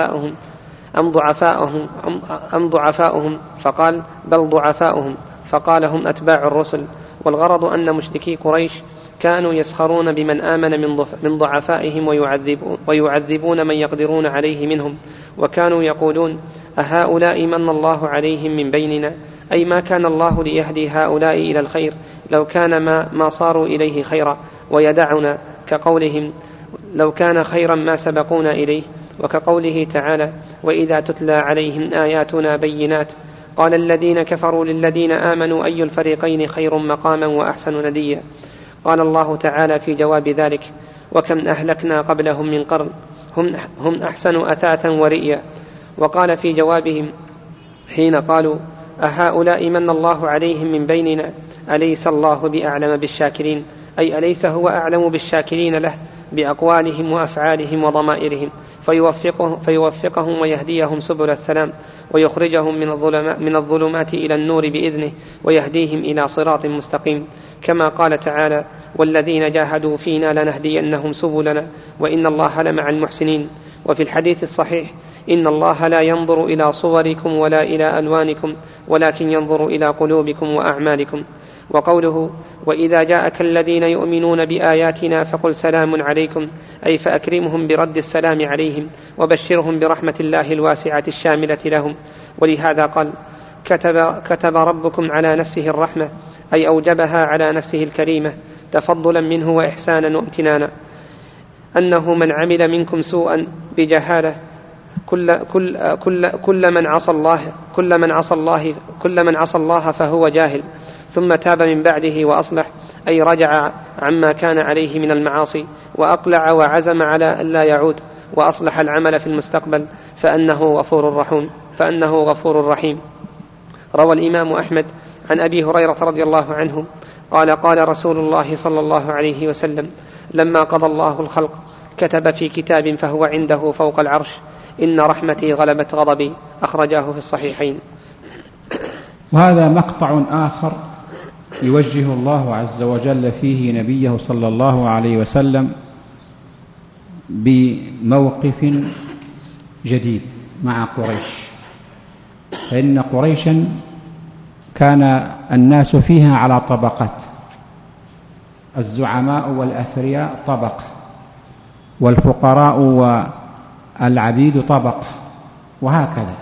أم ضعفاؤهم؟ فقال: بل ضعفاؤهم. فقال: هم أتباع الرسل. والغرض أن مشركي قريش كانوا يسخرون بمن آمن من ضعفائهم ويعذبون من يقدرون عليه منهم، وكانوا يقولون: أهؤلاء من الله عليهم من بيننا، أي ما كان الله ليهدي هؤلاء إلى الخير لو كان ما صاروا إليه خيرا، ويدعنا، كقولهم: لو كان خيرا ما سبقونا إليه. وكقوله تعالى: وإذا تتلى عليهم آياتنا بينات قال الذين كفروا للذين آمنوا أي الفريقين خير مقاما وأحسن نديا. قال الله تعالى في جواب ذلك: وكم أهلكنا قبلهم من قرن هم أحسن أثاثا ورئيا. وقال في جوابهم حين قالوا أهؤلاء من الله عليهم من بيننا أليس الله بأعلم بالشاكرين، أي أليس هو أعلم بالشاكرين له بأقوالهم وأفعالهم وضمائرهم فيوفقهم ويهديهم سبل السلام ويخرجهم من الظلمات إلى النور بإذنه ويهديهم إلى صراط مستقيم، كما قال تعالى والذين جاهدوا فينا لنهدينهم سبلنا وإن الله لمع المحسنين. وفي الحديث الصحيح إن الله لا ينظر إلى صوركم ولا إلى ألوانكم ولكن ينظر إلى قلوبكم وأعمالكم. وقوله وإذا جاءك الذين يؤمنون بآياتنا فقل سلام عليكم، أي فأكرمهم برد السلام عليهم وبشرهم برحمة الله الواسعة الشاملة لهم. ولهذا قال كتب ربكم على نفسه الرحمة، أي أوجبها على نفسه الكريمة تفضلا منه وإحسانا وامتنانا، أنه من عمل منكم سوءا بجهالة كل من عصى الله فهو جاهل ثم تاب من بعده وأصلح، أي رجع عما كان عليه من المعاصي وأقلع وعزم على ألا يعود وأصلح العمل في المستقبل فأنه غفور رحيم. روى الإمام أحمد عن أبي هريرة رضي الله عنه قال رسول الله صلى الله عليه وسلم لما قضى الله الخلق كتب في كتاب فهو عنده فوق العرش إن رحمتي غلبت غضبي، أخرجاه في الصحيحين. وهذا مقطع آخر يوجه الله عز وجل فيه نبيه صلى الله عليه وسلم بموقف جديد مع قريش، فإن قريشا كان الناس فيها على طبقات، الزعماء والأثرياء طبقة، والفقراء والعبيد طبقة، وهكذا.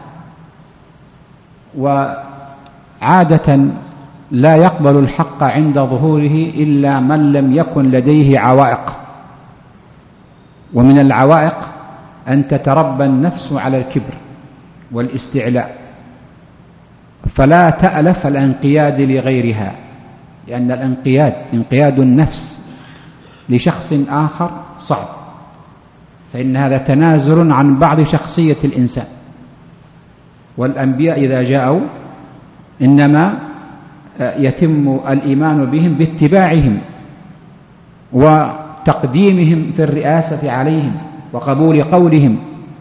وعادة لا يقبل الحق عند ظهوره إلا من لم يكن لديه عوائق، ومن العوائق أن تتربى النفس على الكبر والاستعلاء، فلا تألف الانقياد لغيرها، لأن انقياد النفس لشخص آخر صعب، فإن هذا تنازل عن بعض شخصية الإنسان. والأنبياء إذا جاءوا إنما يتم الإيمان بهم باتباعهم وتقديمهم في الرئاسة عليهم وقبول قولهم.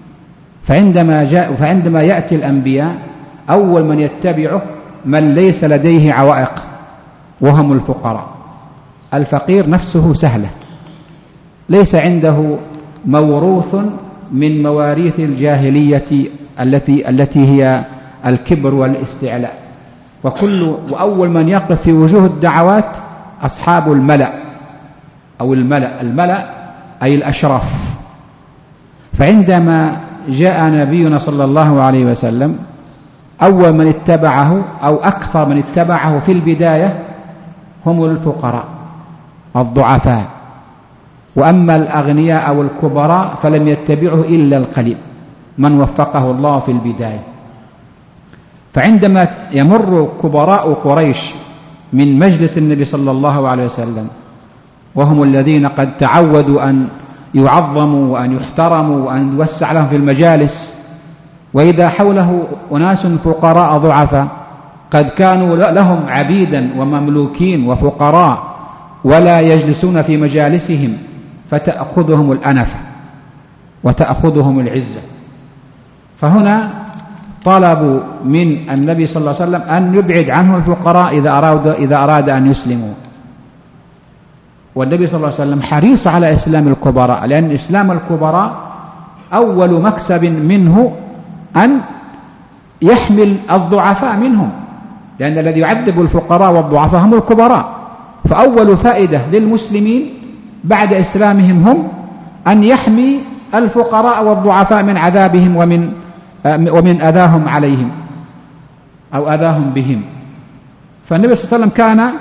فعندما يأتي الأنبياء أول من يتبعه من ليس لديه عوائق، وهم الفقراء. الفقير نفسه سهلة، ليس عنده موروث من مواريث الجاهلية التي هي الكبر والاستعلاء. وأول من يقف في وجوه الدعوات أصحاب الملأ أو الملأ أي الأشراف. فعندما جاء نبينا صلى الله عليه وسلم أول من اتبعه أو أكثر من اتبعه في البداية هم الفقراء الضعفاء، وأما الأغنياء أو الكبراء فلم يتبعه إلا القليل من وفقه الله في البداية. فعندما يمر كبراء قريش من مجلس النبي صلى الله عليه وسلم، وهم الذين قد تعودوا أن يعظموا وأن يحترموا وأن يوسع لهم في المجالس، وإذا حوله أناس فقراء ضعفاء قد كانوا لهم عبيدا ومملوكين وفقراء ولا يجلسون في مجالسهم، فتأخذهم الأنفة وتأخذهم العزة. فهنا طلبوا من النبي صلى الله عليه وسلم أن يبعد عنه الفقراء إذا أراد أن يسلموا، والنبي صلى الله عليه وسلم حريص على إسلام الكبراء، لأن إسلام الكبراء أول مكسب منه أن يحمل الضعفاء منهم، لأن الذي يعذب الفقراء والضعفاء هم الكبراء. فأول فائدة للمسلمين بعد إسلامهم هم أن يحمي الفقراء والضعفاء من عذابهم ومن أذاهم عليهم أو أذاهم بهم. فالنبي صلى الله عليه وسلم كان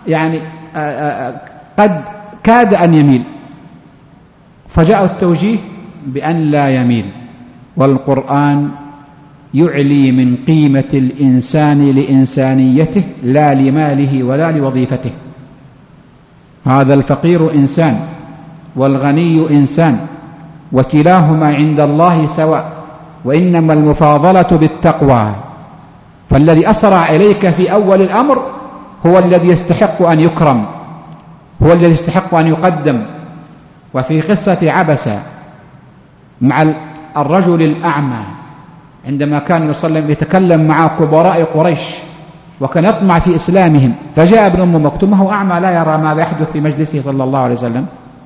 قد كاد أن يميل، فجاء التوجيه بأن لا يميل. والقرآن يعلي من قيمة الإنسان لإنسانيته لا لماله ولا لوظيفته. هذا الفقير إنسان والغني إنسان وكلاهما عند الله سواء، وإنما المفاضلة بالتقوى. فالذي أسرع إليك في أول الأمر هو الذي يستحق أن يكرم، هو الذي يستحق أن يقدم. وفي قصة عبسة مع الرجل الأعمى عندما كان يصلي يتكلم مع كبراء قريش وكان يطمع في إسلامهم، فجاء ابن أم مكتوم وهو أعمى لا يرى ماذا يحدث في مجلسه صلى الله عليه وسلم،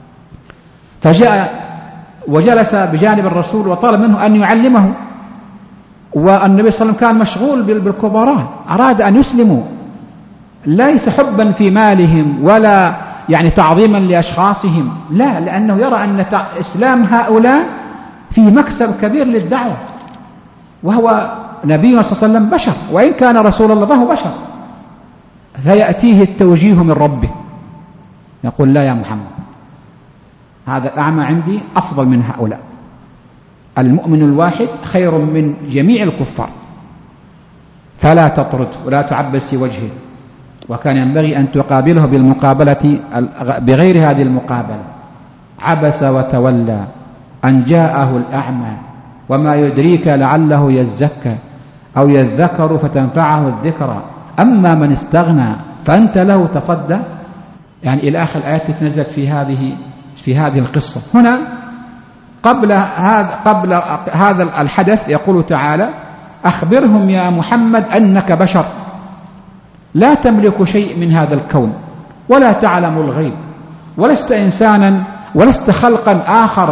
فجاء وجلس بجانب الرسول وطلب منه أن يعلمه. والنبي صلى الله عليه وسلم كان مشغول بالكبراء، أراد أن يسلموا ليس حبا في مالهم ولا يعني تعظيما لأشخاصهم، لا، لأنه يرى أن إسلام هؤلاء في مكسب كبير للدعوة، وهو نبينا صلى الله عليه وسلم بشر، وإن كان رسول الله فهو بشر، فيأتيه التوجيه من ربه يقول لا يا محمد، هذا الأعمى عندي أفضل من هؤلاء، المؤمن الواحد خير من جميع الكفار، فلا تطرد ولا تعبس وجهه. وكان ينبغي أن تقابله بالمقابلة بغير هذه المقابلة. عبس وتولى أن جاءه الأعمى وما يدريك لعله يزكى أو يذكر فتنفعه الذكرى أما من استغنى فأنت له تصدى، يعني إلى آخر الآيات تنزلت في هذه القصة. هنا قبل هذا الحدث يقول تعالى أخبرهم يا محمد أنك بشر لا تملك شيء من هذا الكون ولا تعلم الغيب ولست إنسانا ولست خلقا آخر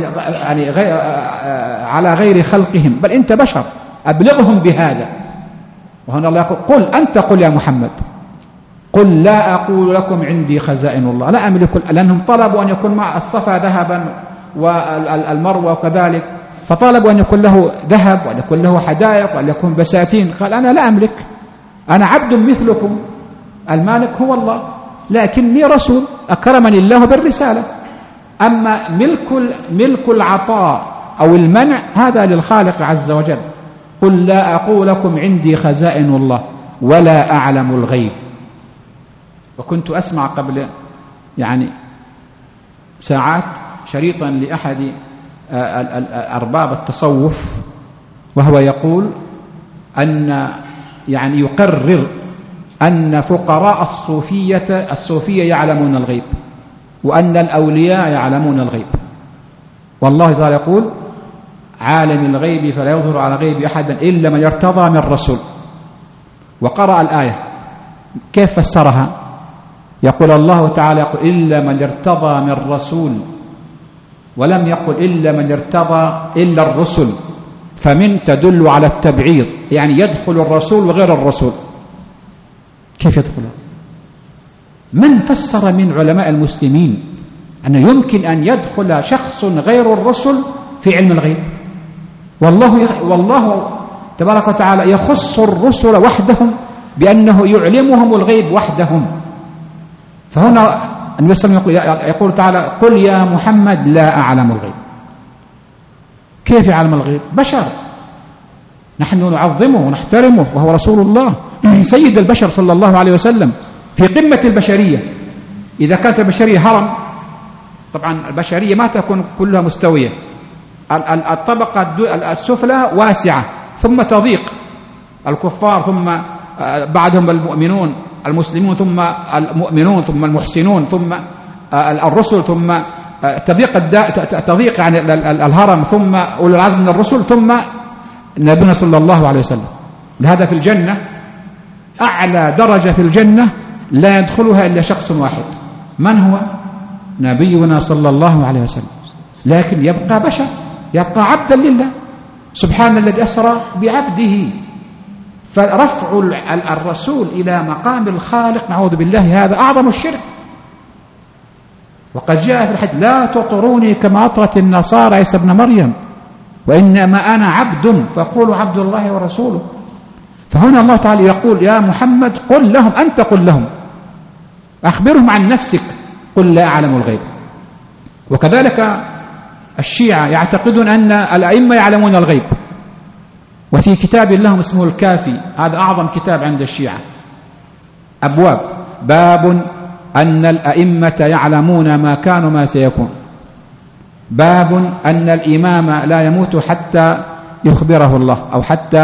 على غير خلقهم، بل أنت بشر، أبلغهم بهذا. وهنا الله يقول قل أنت قل يا محمد، قل لا أقول لكم عندي خزائن الله، لا أملك، لأنهم طلبوا أن يكون مع الصفا ذهبا والمروة وكذلك، فطالبوا أن يكون له ذهب وأن يكون له حدائق وأن يكون بساتين، قال أنا لا أملك، أنا عبد مثلكم، المالك هو الله، لكني رسول أكرمني الله بالرسالة. أما ملك العطاء أو المنع هذا للخالق عز وجل. قل لا أقول لكم عندي خزائن الله ولا أعلم الغيب. وكنت أسمع قبل ساعات شريطا لأحد أرباب التصوف وهو يقول أن يقرر أن فقراء الصوفية يعلمون الغيب وأن الأولياء يعلمون الغيب. والله تعالى يقول عالم الغيب فلا يظهر على غيب أحدا إلا من ارتضى من رسول. وقرأ الآية كيف فسرها؟ يقول الله تعالى يقول إلا من ارتضى من رسول، ولم يقل إلا من ارتضى إلا الرسل، فمن تدل على التبعيض، يعني يدخل الرسول وغير الرسول. كيف يدخل؟ من فسر من علماء المسلمين أنه يمكن أن يدخل شخص غير الرسل في علم الغيب؟ والله تبارك وتعالى يخص الرسل وحدهم بأنه يعلمهم الغيب وحدهم. فهنا النبي صلى الله عليه وسلم يقول تعالى قل يا محمد لا أعلم الغيب. كيف يعلم الغيب؟ بشر، نحن نعظمه ونحترمه وهو رسول الله سيد البشر صلى الله عليه وسلم في قمة البشرية. إذا كانت البشرية هرم، طبعا البشرية ما تكون كلها مستوية، الطبقة السفلى واسعة ثم تضيق، الكفار ثم بعدهم المسلمون ثم المؤمنون ثم المحسنون ثم الرسل ثم تضيق الهرم ثم أولو العزم من الرسل ثم نبينا صلى الله عليه وسلم. لهذا في الجنة أعلى درجة في الجنة لا يدخلها إلا شخص واحد، من هو؟ نبينا صلى الله عليه وسلم، لكن يبقى بشر، يبقى عبدا لله. سبحان الذي أسرى بعبده. فرفع الرسول إلى مقام الخالق نعوذ بالله هذا أعظم الشرك. وقد جاء في الحديث لا تطروني كما أطرت النصارى عيسى ابن مريم وإنما أنا عبد فقولوا عبد الله ورسوله. فهنا الله تعالى يقول يا محمد قل لهم، أنت قل لهم، أخبرهم عن نفسك، قل لا أعلم الغيب. وكذلك الشيعة يعتقدون أن الأئمة يعلمون الغيب، وفي كتاب لهم اسمه الكافي، هذا أعظم كتاب عند الشيعة، أبواب باب أن الأئمة يعلمون ما كانوا ما سيكون. باب أن الإمام لا يموت حتى يخبره الله، أو حتى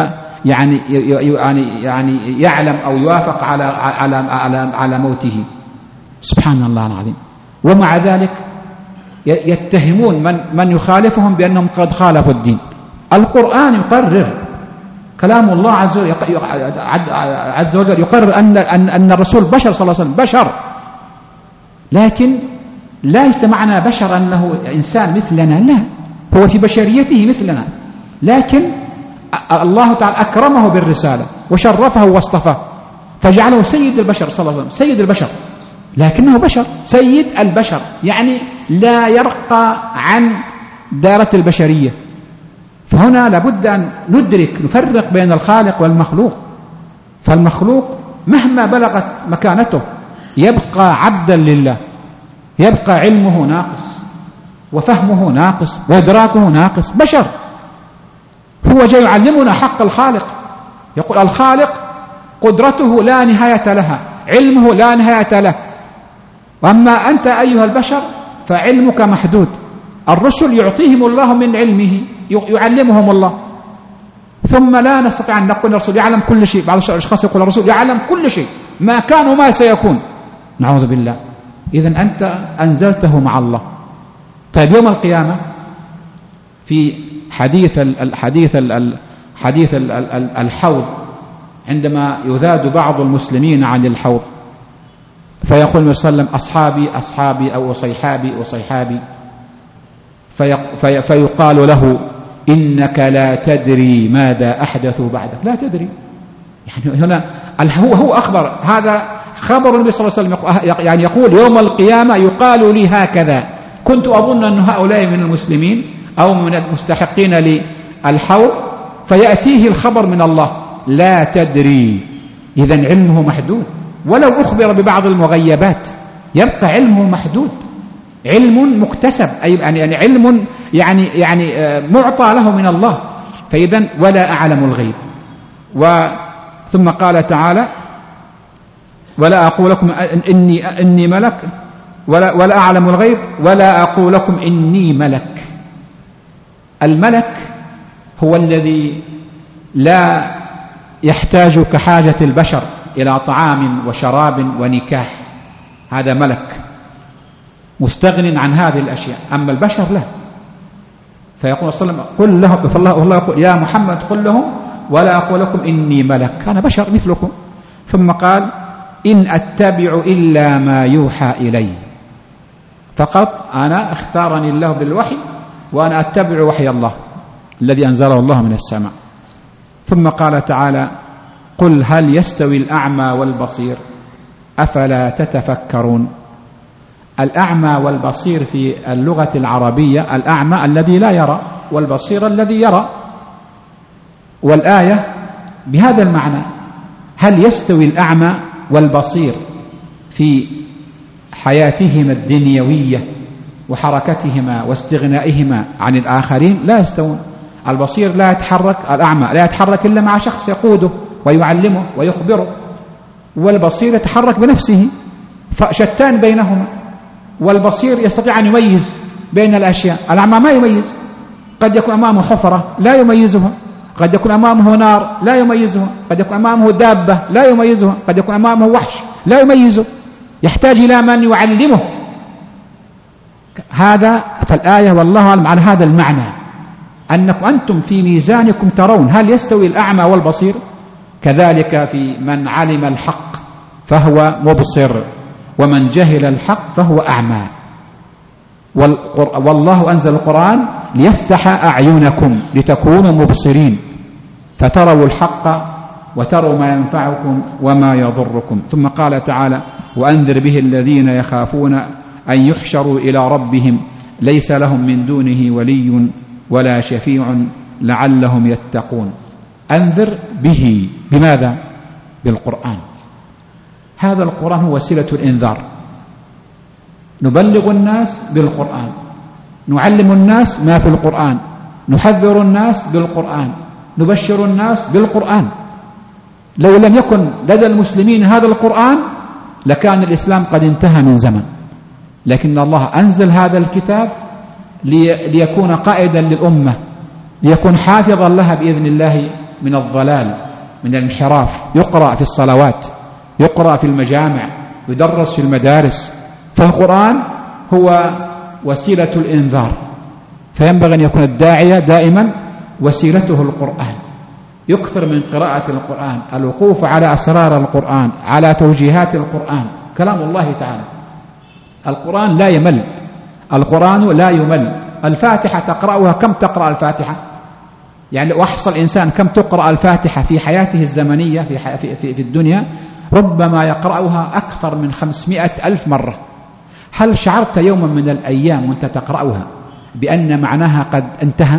يعني يعلم أو يوافق على موته. سبحان الله العظيم. ومع ذلك يتهمون من يخالفهم بأنهم قد خالفوا الدين. القرآن يقرر، كلام الله عز وجل يقرر أن الرسول بشر صلى الله عليه وسلم بشر، لكن ليس معنى بشر أنه إنسان مثلنا، لا، هو في بشريته مثلنا، لكن الله تعالى أكرمه بالرسالة وشرفه واصطفاه فجعله سيد البشر صلى الله عليه وسلم، سيد البشر، لكنه بشر، سيد البشر، يعني لا يرقى عن دائرة البشرية. فهنا لابد أن ندرك، نفرق بين الخالق والمخلوق. فالمخلوق مهما بلغت مكانته يبقى عبدا لله، يبقى علمه ناقص وفهمه ناقص وإدراكه ناقص، بشر. هو جاي يعلمنا حق الخالق، يقول الخالق قدرته لا نهاية لها، علمه لا نهاية له، وأما أنت أيها البشر فعلمك محدود. الرسل يعطيهم الله من علمه، يعلمهم الله، ثم لا نستطيع أن نقول الرسول يعلم كل شيء. بعض الأشخاص يقول الرسول يعلم كل شيء، ما كان وما سيكون، نعوذ بالله. إذن أنت أنزلته مع الله. طيب يوم القيامة في حديث الحوض، عندما يذاد بعض المسلمين عن الحوض فيقول النبي صلى الله عليه وسلم أصحابي أصحابي أو صيحابي وصيحابي، فيقال له إنك لا تدري ماذا أحدثوا بعدك، لا تدري. يعني هنا هو أخبر، هذا خبر النبي صلى الله عليه وسلم، يعني يقول يوم القيامة يقال لي هكذا، كنت أظن أن هؤلاء من المسلمين أو من المستحقين للحوض، فيأتيه الخبر من الله لا تدري. إذن علمه محدود، ولو أخبر ببعض المغيبات يبقى علمه محدود، علم مكتسب، أي يعني علم يعني معطى له من الله. فإذن ولا أعلم الغيب. ثم قال تعالى ولا أقول لكم إني ملك ولا أعلم الغيب ولا أقول لكم إني ملك. الملك هو الذي لا يحتاج كحاجة البشر إلى طعام وشراب ونكاح، هذا ملك مستغن عن هذه الأشياء. أما البشر له، فيقول صلى الله عليه وسلم قل لهم، فالله يقول يا محمد قل لهم ولا أقول لكم إني ملك، أنا بشر مثلكم. ثم قال إن أتبع إلا ما يوحى إلي، فقط أنا اختارني الله بالوحي وأنا أتبع وحي الله الذي أنزله الله من السماء. ثم قال تعالى قل هل يستوي الأعمى والبصير أفلا تتفكرون. الأعمى والبصير في اللغة العربية، الأعمى الذي لا يرى والبصير الذي يرى، والآية بهذا المعنى. هل يستوي الأعمى والبصير في حياتهما الدنيوية وحركتهما واستغنائهما عن الآخرين؟ لا يستوون. البصير لا يتحرك، الأعمى لا يتحرك إلا مع شخص يقوده ويعلمه ويخبره، والبصير يتحرك بنفسه، فشتان بينهما. والبصير يستطيع أن يميز بين الأشياء، الأعمى ما يميز، قد يكون أمامه حفرة لا يميزها، قد يكون أمامه نار لا يميزها، قد يكون أمامه دابة لا يميزها، قد يكون أمامه وحش لا يميزه، يحتاج إلى من يعلمه. هذا فالآية والله أعلم على هذا المعنى، أنكم أنتم في ميزانكم ترون هل يستوي الأعمى والبصير. كذلك في من علم الحق فهو مبصر، ومن جهل الحق فهو أعمى. والله أنزل القرآن ليفتح أعينكم لتكونوا مبصرين، فتروا الحق وتروا ما ينفعكم وما يضركم. ثم قال تعالى وأنذر به الذين يخافون أن يحشروا إلى ربهم ليس لهم من دونه ولي ولا شفيع لعلهم يتقون. أنذر به، بماذا؟ بالقرآن. هذا القرآن هو وسيلة الإنذار، نبلغ الناس بالقرآن، نعلم الناس ما في القرآن، نحذر الناس بالقرآن، نبشر الناس بالقرآن. لو لم يكن لدى المسلمين هذا القرآن لكان الإسلام قد انتهى من زمن، لكن الله أنزل هذا الكتاب ليكون قائدا للأمة، ليكون حافظا لها بإذن الله من الضلال، من الانحراف. يقرأ في الصلوات، يقرأ في المجامع، يدرس في المدارس. فالقرآن هو وسيلة الإنذار، فينبغي أن يكون الداعية دائما وسيلته القرآن، يكثر من قراءة القرآن، الوقوف على أسرار القرآن، على توجيهات القرآن، كلام الله تعالى. القرآن لا يمل، القرآن لا يمل. الفاتحة تقرأها، كم تقرأ الفاتحة؟ يعني لو أحصل إنسان كم تقرأ الفاتحة في حياته الزمنية في الدنيا، ربما يقرأها أكثر من 500,000 مرة. هل شعرت يوما من الأيام وأنت تقرأها بأن معناها قد انتهى؟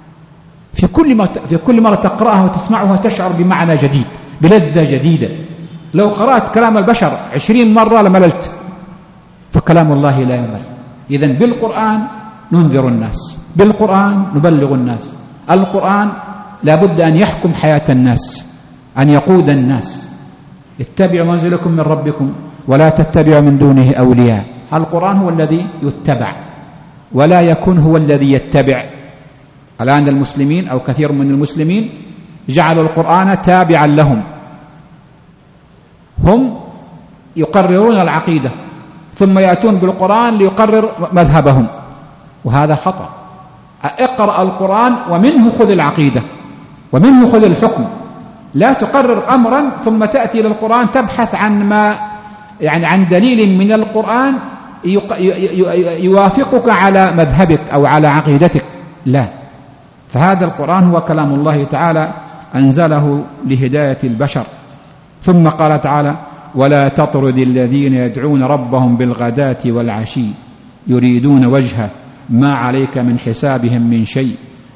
في كل مرة تقرأها وتسمعها تشعر بمعنى جديد، بلذة جديدة. لو قرأت كلام البشر 20 مرة لمللت، فكلام الله لا يمل. إذن بالقرآن ننذر الناس، بالقرآن نبلغ الناس. القرآن لابد أن يحكم حياة الناس، أن يقود الناس. اتبعوا منزلكم من ربكم ولا تتبعوا من دونه أولياء. القرآن هو الذي يتبع ولا يكون هو الذي يتبع. الآن المسلمين أو كثير من المسلمين جعلوا القرآن تابعا لهم، هم يقررون العقيدة ثم يأتون بالقرآن ليقرر مذهبهم، وهذا خطأ. اقرأ القرآن ومنه خذ العقيدة ومنه خذ الحكم. لا تقرر أمرا ثم تأتي للقرآن تبحث عن دليل من القرآن يوافقك على مذهبك أو على عقيدتك. لا، فهذا القرآن هو كلام الله تعالى، أنزله لهداية البشر. ثم قال تعالى: ولا تطرد الذين يدعون ربهم بالغداة والعشي يريدون وجهه ما عليك من حسابهم من شيء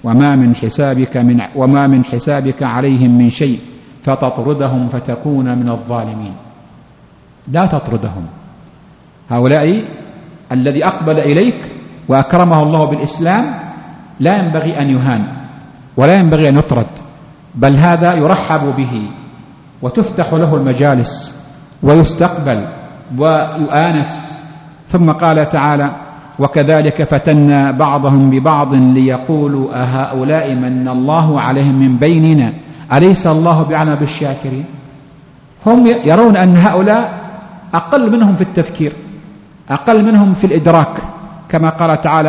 وما من حسابك عليهم من شيء فتطردهم فتكون من الظالمين. لا تطردهم. هؤلاء الذي أقبل إليك وأكرمه الله بالإسلام لا ينبغي أن يهان ولا ينبغي أن يطرد، بل هذا يرحب به وتفتح له المجالس ويستقبل ويؤانس. ثم قال تعالى: وكذلك فتنا بعضهم ببعض ليقولوا أهؤلاء من الله عليهم من بيننا أليس الله بأعلم بالشاكرين. هم يرون أن هؤلاء أقل منهم في التفكير، أقل منهم في الإدراك، كما قال تعالى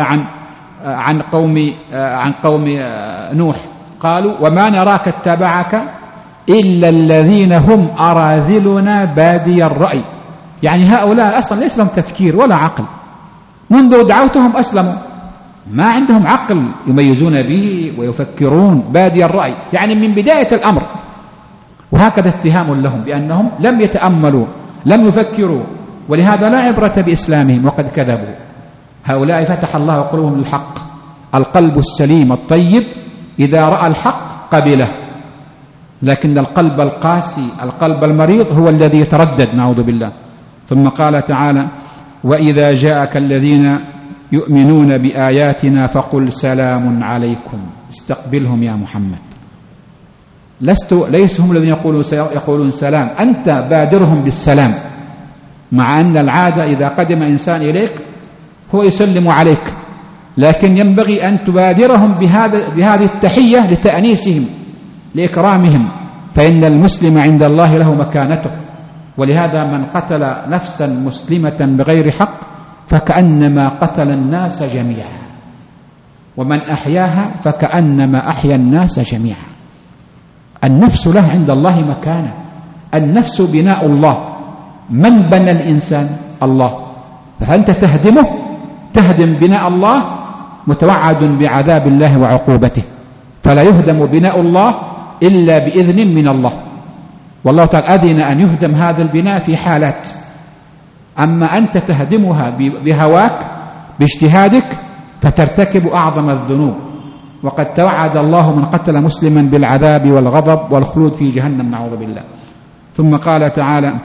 عن قوم نوح: قالوا وما نراك اتبعك إلا الذين هم أراذلنا بادي الرأي. يعني هؤلاء أصلا ليس لهم تفكير ولا عقل، منذ دعوتهم أسلموا، ما عندهم عقل يميزون به ويفكرون، بادي الرأي، يعني من بداية الأمر. وهكذا اتهام لهم بأنهم لم يتأملوا، لم يفكروا، ولهذا لا عبرة بإسلامهم وقد كذبوا. هؤلاء فتح الله قلوبهم للحق. القلب السليم الطيب إذا رأى الحق قبله، لكن القلب القاسي، القلب المريض هو الذي يتردد، نعوذ بالله. ثم قال تعالى: وإذا جاءك الذين يؤمنون بآياتنا فقل سلام عليكم. استقبلهم يا محمد. ليسوا هم الذين يقولون سلام، أنت بادرهم بالسلام، مع أن العادة إذا قدم إنسان إليك هو يسلم عليك، لكن ينبغي أن تبادرهم بهذه التحية لتأنيسهم، لإكرامهم، فإن المسلم عند الله له مكانته. ولهذا من قتل نفسا مسلمة بغير حق فكأنما قتل الناس جميعا، ومن أحياها فكأنما أحيا الناس جميعا. النفس له عند الله مكانة. النفس بناء الله. من بنى الإنسان؟ الله. فأنت تهدم بناء الله، متوعد بعذاب الله وعقوبته. فلا يهدم بناء الله إلا بإذن من الله، والله تعالى أذن أن يهدم هذا البناء في حالات. أما أنت تهدمها بهواك باجتهادك فترتكب أعظم الذنوب. وقد توعد الله من قتل مسلما بالعذاب والغضب والخلود في جهنم، نعوذ بالله. ثم قال تعالى: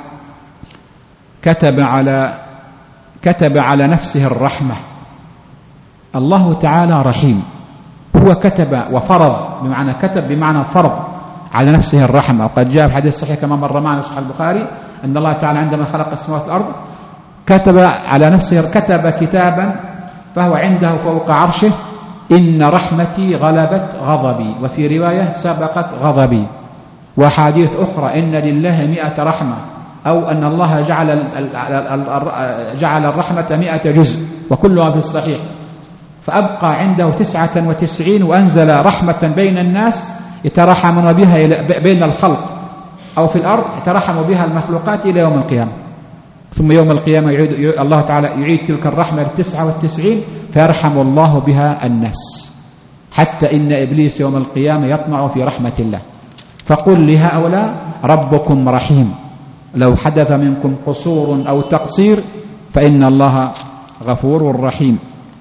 كتب على نفسه الرحمة. الله تعالى رحيم، هو كتب وفرض، بمعنى كتب بمعنى فرض على نفسه الرحمة. وقد جاء في حديث صحيح كما مر معنا في صحيح البخاري أن الله تعالى عندما خلق السماوات والأرض كتب على نفسه، كتب كتابا فهو عنده فوق عرشه إن رحمتي غلبت غضبي، وفي رواية سبقت غضبي، وحديث أخرى إن لله 100 رحمة، أو أن الله جعل الرحمة 100 جزء، وكلها في الصحيح. فأبقى عنده 99 وأنزل رحمة بين الناس يترحمون بها بين الخلق، أو في الأرض يترحم بها المخلوقات إلى يوم القيامة. ثم يوم القيامة الله تعالى يعيد تلك الرحمة 99 فيرحم الله بها الناس، حتى إن إبليس يوم القيامة يطمع في رحمة الله. فقل لهؤلاء ربكم رحيم، لو حدث منكم قصور أو تقصير فإن الله غفور رحيم،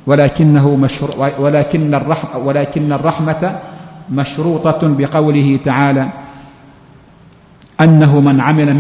ولكن الرحمة مشروطة بقوله تعالى أنه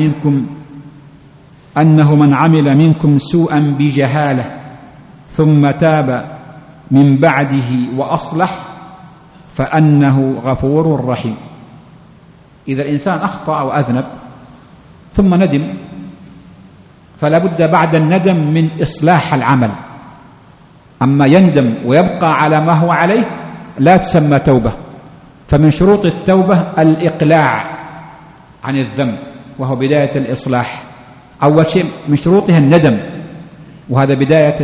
من عمل منكم سوءا بجهالة ثم تاب من بعده وأصلح فأنه غفور رحيم. إذا الإنسان أخطأ أو أذنب ثم ندم، فلا بد بعد الندم من إصلاح العمل. أما يندم ويبقى على ما هو عليه لا تسمى توبة. فمن شروط التوبة الإقلاع عن الذنب، وهو بداية الإصلاح. أول شيء من شروطها الندم، وهذا بداية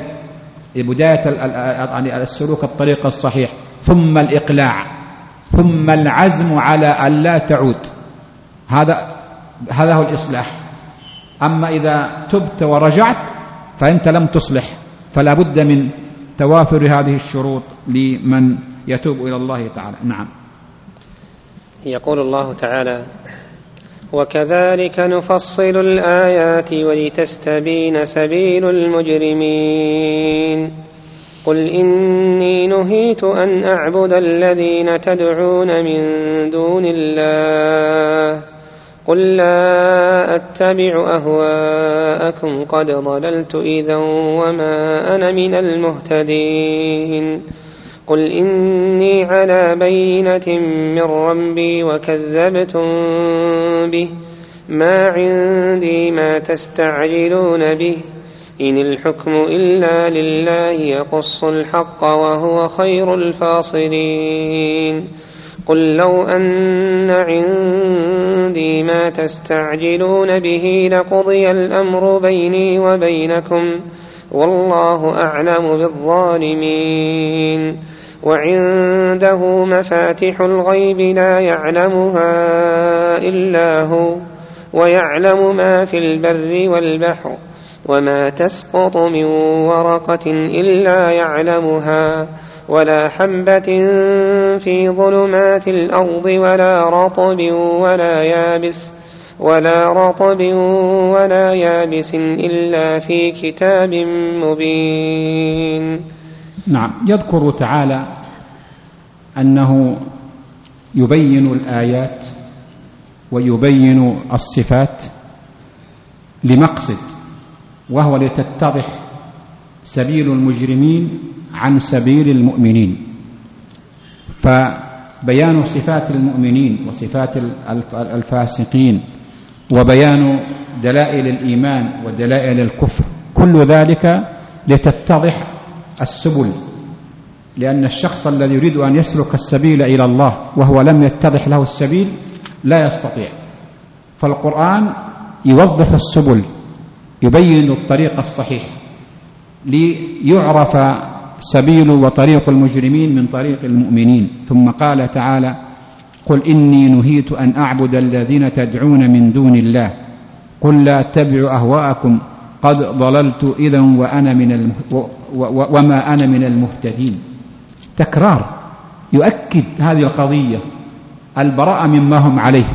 السلوك الطريق الصحيح، ثم الإقلاع، ثم العزم على أن لا تعود. هذا هو الإصلاح. أما إذا تبت ورجعت فأنت لم تصلح، فلا بد من توافر هذه الشروط لمن يتوب إلى الله تعالى. نعم. يقول الله تعالى: وكذلك نفصل الآيات ولتستبين سبيل المجرمين. قل إني نهيت أن أعبد الذين تدعون من دون الله، قل لا أتبع أهواءكم قد ضللت إذا وما أنا من المهتدين. قل إني على بينة من ربي وكذبتم به، ما عندي ما تستعجلون به، إن الحكم إلا لله يقص الحق وهو خير الفاصلين. قل لو أن عندي ما تستعجلون به لقضي الأمر بيني وبينكم والله أعلم بالظالمين. وعنده مفاتح الغيب لا يعلمها إلا هو، ويعلم ما في البر والبحر، وما تسقط من ورقة إلا يعلمها، ولا حبة في ظلمات الأرض ولا رطب ولا يابس إلا في كتاب مبين. نعم. يذكر تعالى أنه يبين الآيات ويبين الصفات لمقصد، وهو لتتضح سبيل المجرمين عن سبيل المؤمنين. فبيان صفات المؤمنين وصفات الفاسقين، وبيان دلائل الإيمان ودلائل الكفر، كل ذلك لتتضح السبل. لأن الشخص الذي يريد أن يسلك السبيل إلى الله وهو لم يتضح له السبيل لا يستطيع. فالقرآن يوضح السبل، يبين الطريق الصحيح ليعرف سبيل وطريق المجرمين من طريق المؤمنين. ثم قال تعالى: قل إني نهيت أن أعبد الذين تدعون من دون الله، قل لا اتبع أهواءكم قد ضللت إذا وما أنا من المهتدين. تكرار يؤكد هذه القضية، البراءة مما هم عليه،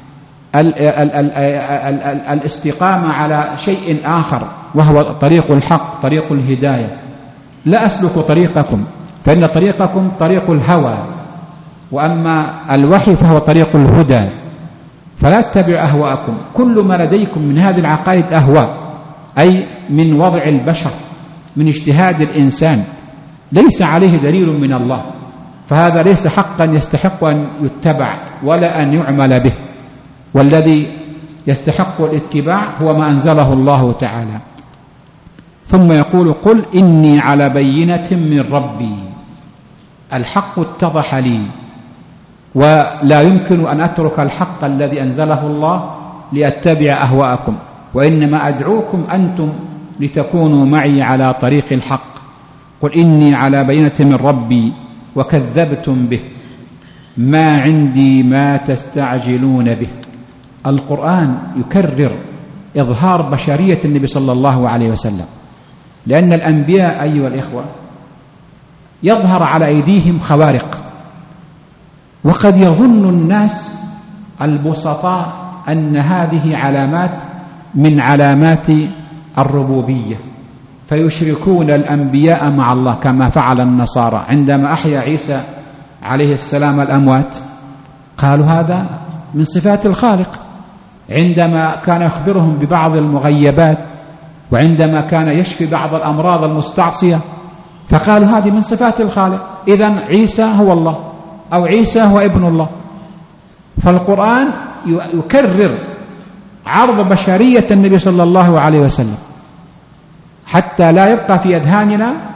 الاستقامة على شيء آخر وهو طريق الحق، طريق الهداية. لا أسلك طريقكم، فإن طريقكم طريق الهوى، وأما الوحي فهو طريق الهدى. فلا اتبع أهواءكم. كل ما لديكم من هذه العقائد أهواء، أي من وضع البشر، من اجتهاد الإنسان، ليس عليه دليل من الله، فهذا ليس حقا يستحق أن يتبع ولا أن يعمل به. والذي يستحق الاتباع هو ما أنزله الله تعالى. ثم يقول قل إني على بينة من ربي، الحق اتضح لي ولا يمكن أن أترك الحق الذي أنزله الله لأتبع أهواءكم، وإنما أدعوكم أنتم لتكونوا معي على طريق الحق. قل إني على بينة من ربي وكذبتم به، ما عندي ما تستعجلون به. القرآن يكرر إظهار بشرية النبي صلى الله عليه وسلم، لأن الأنبياء أيها الإخوة يظهر على أيديهم خوارق، وقد يظن الناس البسطاء أن هذه علامات من علامات الربوبية، فيشركون الأنبياء مع الله كما فعل النصارى عندما أحيا عيسى عليه السلام الأموات، قالوا هذا من صفات الخالق. عندما كان يخبرهم ببعض المغيبات، وعندما كان يشفي بعض الأمراض المستعصية، فقالوا هذه من صفات الخالق، إذن عيسى هو الله أو عيسى هو ابن الله. فالقرآن يكرر عرض بشرية النبي صلى الله عليه وسلم حتى لا يبقى في أذهاننا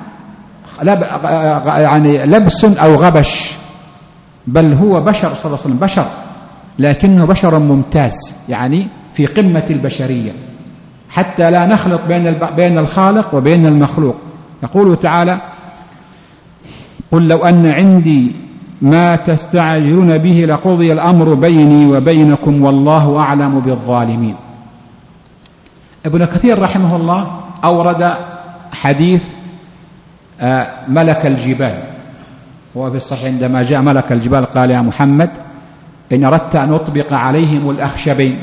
يعني لبس أو غبش، بل هو بشر صلى الله عليه وسلم، بشر لكنه بشر ممتاز، يعني في قمة البشرية، حتى لا نخلط بين الخالق وبين المخلوق. يقول تعالى قل لو أن عندي ما تستعجلون به لقضي الأمر بيني وبينكم والله أعلم بالظالمين. ابن كثير رحمه الله أورد حديث ملك الجبال، هو في الصحيح عندما جاء ملك الجبال قال يا محمد إن أردت أن أطبق عليهم الأخشبين،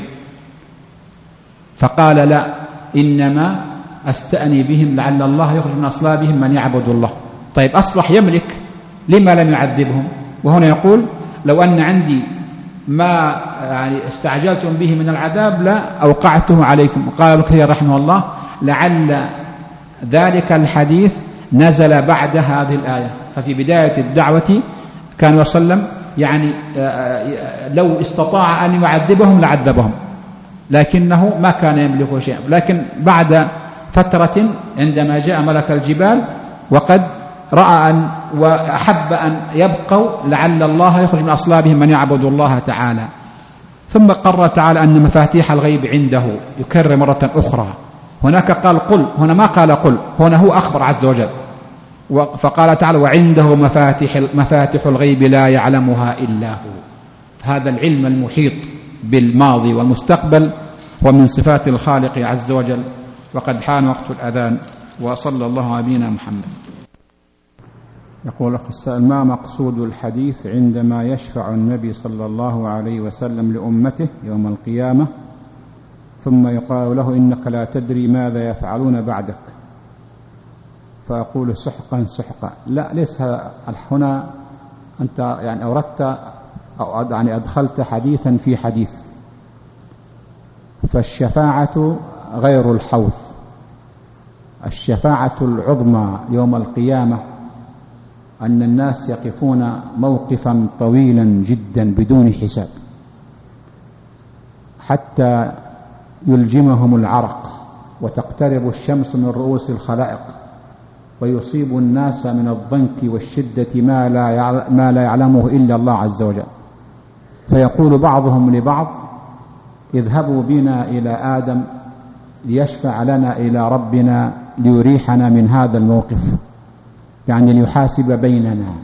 فقال لا، إنما أستأني بهم لعل الله يخرج من أصلابهم من يعبد الله. طيب أصبح يملك، لما لم يعذبهم؟ وهنا يقول لو أن عندي ما يعني استعجلتم به من العذاب لا أوقعته عليكم. قال ابن كثير رحمه الله لعل ذلك الحديث نزل بعد هذه الآية، ففي بداية الدعوة كان صلى الله عليه وسلم يعني لو استطاع أن يعذبهم لعذبهم، لكنه ما كان يملك شيئا. لكن بعد فترة عندما جاء ملك الجبال وقد رأى أن وأحب أن يبقوا لعل الله يخرج من أصلابهم من يعبد الله تعالى، ثم قرر تعالى أن مفاتيح الغيب عنده، يكرر مرة أخرى. هناك قال قل، هنا ما قال قل، هنا هو أخبر عز وجل، فقال تعالى وعنده مفاتيح الغيب لا يعلمها إلا هو. هذا العلم المحيط بالماضي والمستقبل ومن صفات الخالق عز وجل. وقد حان وقت الأذان، وصلى الله على نبينا محمد. يقول أخ السائل ما مقصود الحديث عندما يشفع النبي صلى الله عليه وسلم لأمته يوم القيامة ثم يقال له إنك لا تدري ماذا يفعلون بعدك، فأقول سحقا سحقا؟ لا، ليس هنا أنت يعني أوردت أو يعني أدخلت حديثا في حديث. فالشفاعة غير الحوض، الشفاعة العظمى يوم القيامة أن الناس يقفون موقفا طويلا جدا بدون حساب حتى يلجمهم العرق وتقترب الشمس من رؤوس الخلائق ويصيب الناس من الضنك والشدة ما لا يعلمه إلا الله عز وجل. فيقول بعضهم لبعض اذهبوا بنا إلى آدم ليشفع لنا إلى ربنا ليريحنا من هذا الموقف، يعني ليحاسب بيننا.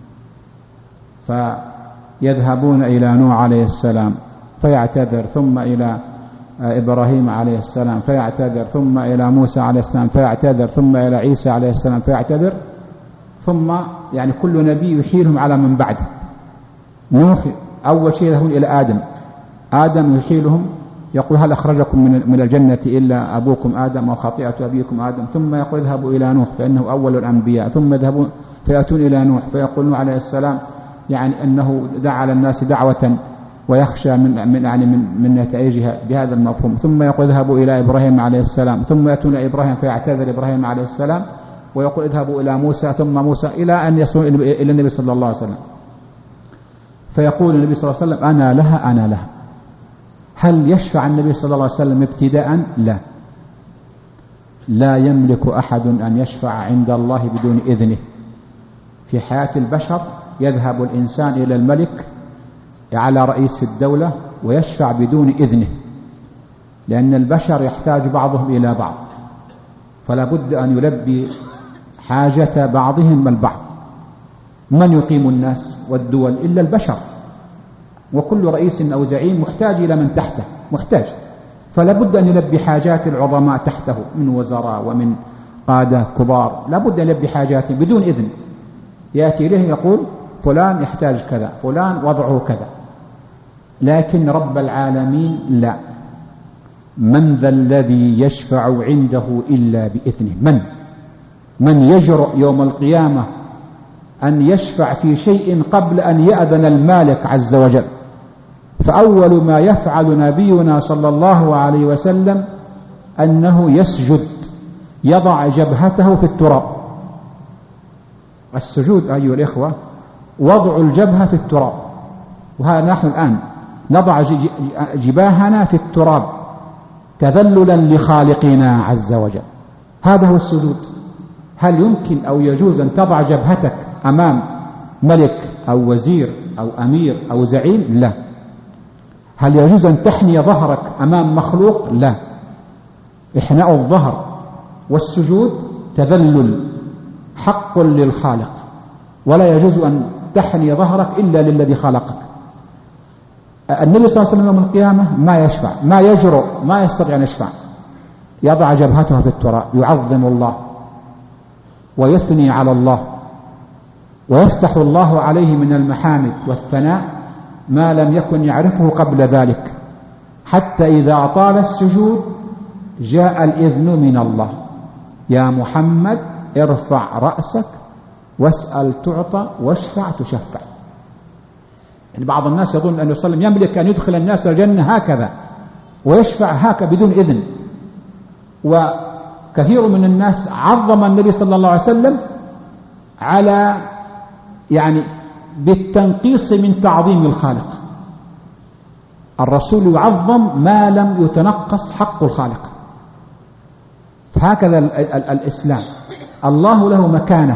فيذهبون إلى نوح عليه السلام فيعتذر، ثم إلى إبراهيم عليه السلام فيعتذر، ثم إلى موسى عليه السلام فيعتذر، ثم إلى عيسى عليه السلام فيعتذر، ثم يعني كل نبي يحيلهم على من بعده. نوح أول شيء يذهبون إلى آدم يحيلهم، يقول هل أخرجكم من الجنة إلا أبوكم آدم وخطيئة أبيكم آدم، ثم يقول اذهبوا إلى نوح فإنه أول الأنبياء، ثم يذهبون فيأتون إلى نوح فيقول نوح عليه السلام يعني أنه دعا للناس دعوة ويخشى من نتائجها بهذا المفهوم، ثم يقول اذهبوا إلى إبراهيم عليه السلام، ثم يأتون إلى إبراهيم فيعتذر إبراهيم عليه السلام، ويقول اذهبوا إلى موسى، ثم موسى، إلى أن يصلوا إلى النبي صلى الله عليه وسلم. فيقول النبي صلى الله عليه وسلم أنا لها أنا لها. هل يشفع النبي صلى الله عليه وسلم ابتداء؟ لا، لا يملك أحد أن يشفع عند الله بدون إذنه. في حياة البشر يذهب الإنسان إلى الملك على رئيس الدولة ويشفع بدون إذنه، لأن البشر يحتاج بعضهم إلى بعض، فلا بد أن يلبي حاجة بعضهم البعض. من يقيم الناس والدول إلا البشر، وكل رئيس أو زعيم محتاج إلى من تحته، محتاج، فلا بد أن يلبي حاجات العظماء تحته من وزراء ومن قادة كبار، لا بد أن يلبي حاجاتهم بدون إذن. يأتي إليه يقول فلان يحتاج كذا، فلان وضعه كذا. لكن رب العالمين لا، من ذا الذي يشفع عنده إلا بإذنه. من يجرؤ يوم القيامة أن يشفع في شيء قبل أن يأذن المالك عز وجل؟ فأول ما يفعل نبينا صلى الله عليه وسلم أنه يسجد، يضع جبهته في التراب. السجود أيها الإخوة وضع الجبهة في التراب، وها نحن الآن نضع جباهنا في التراب تذللا لخالقنا عز وجل. هذا هو السجود. هل يمكن أو يجوز أن تضع جبهتك أمام ملك أو وزير أو أمير أو زعيم؟ لا. هل يجوز أن تحني ظهرك أمام مخلوق؟ لا. إحناء الظهر والسجود تذلل حق للخالق، ولا يجوز أن تحني ظهرك إلا للذي خلقك. النبي صلى الله عليه وسلم يوم القيامة ما يشفع، ما يجرؤ، ما يستطيع أن يشفع، يضع جبهته في التراب، يعظم الله ويثني على الله، ويفتح الله عليه من المحامد والثناء ما لم يكن يعرفه قبل ذلك، حتى إذا أطال السجود جاء الإذن من الله: يا محمد ارفع رأسك واسأل تعطى واشفع تشفع. يعني بعض الناس يظن أن يصلي يملك أن يدخل الناس الجنة هكذا ويشفع هكذا بدون إذن، وكثير من الناس عظم النبي صلى الله عليه وسلم على يعني بالتنقيص من تعظيم الخالق. الرسول يعظم ما لم يتنقص حق الخالق. فهكذا الإسلام، الله له مكانة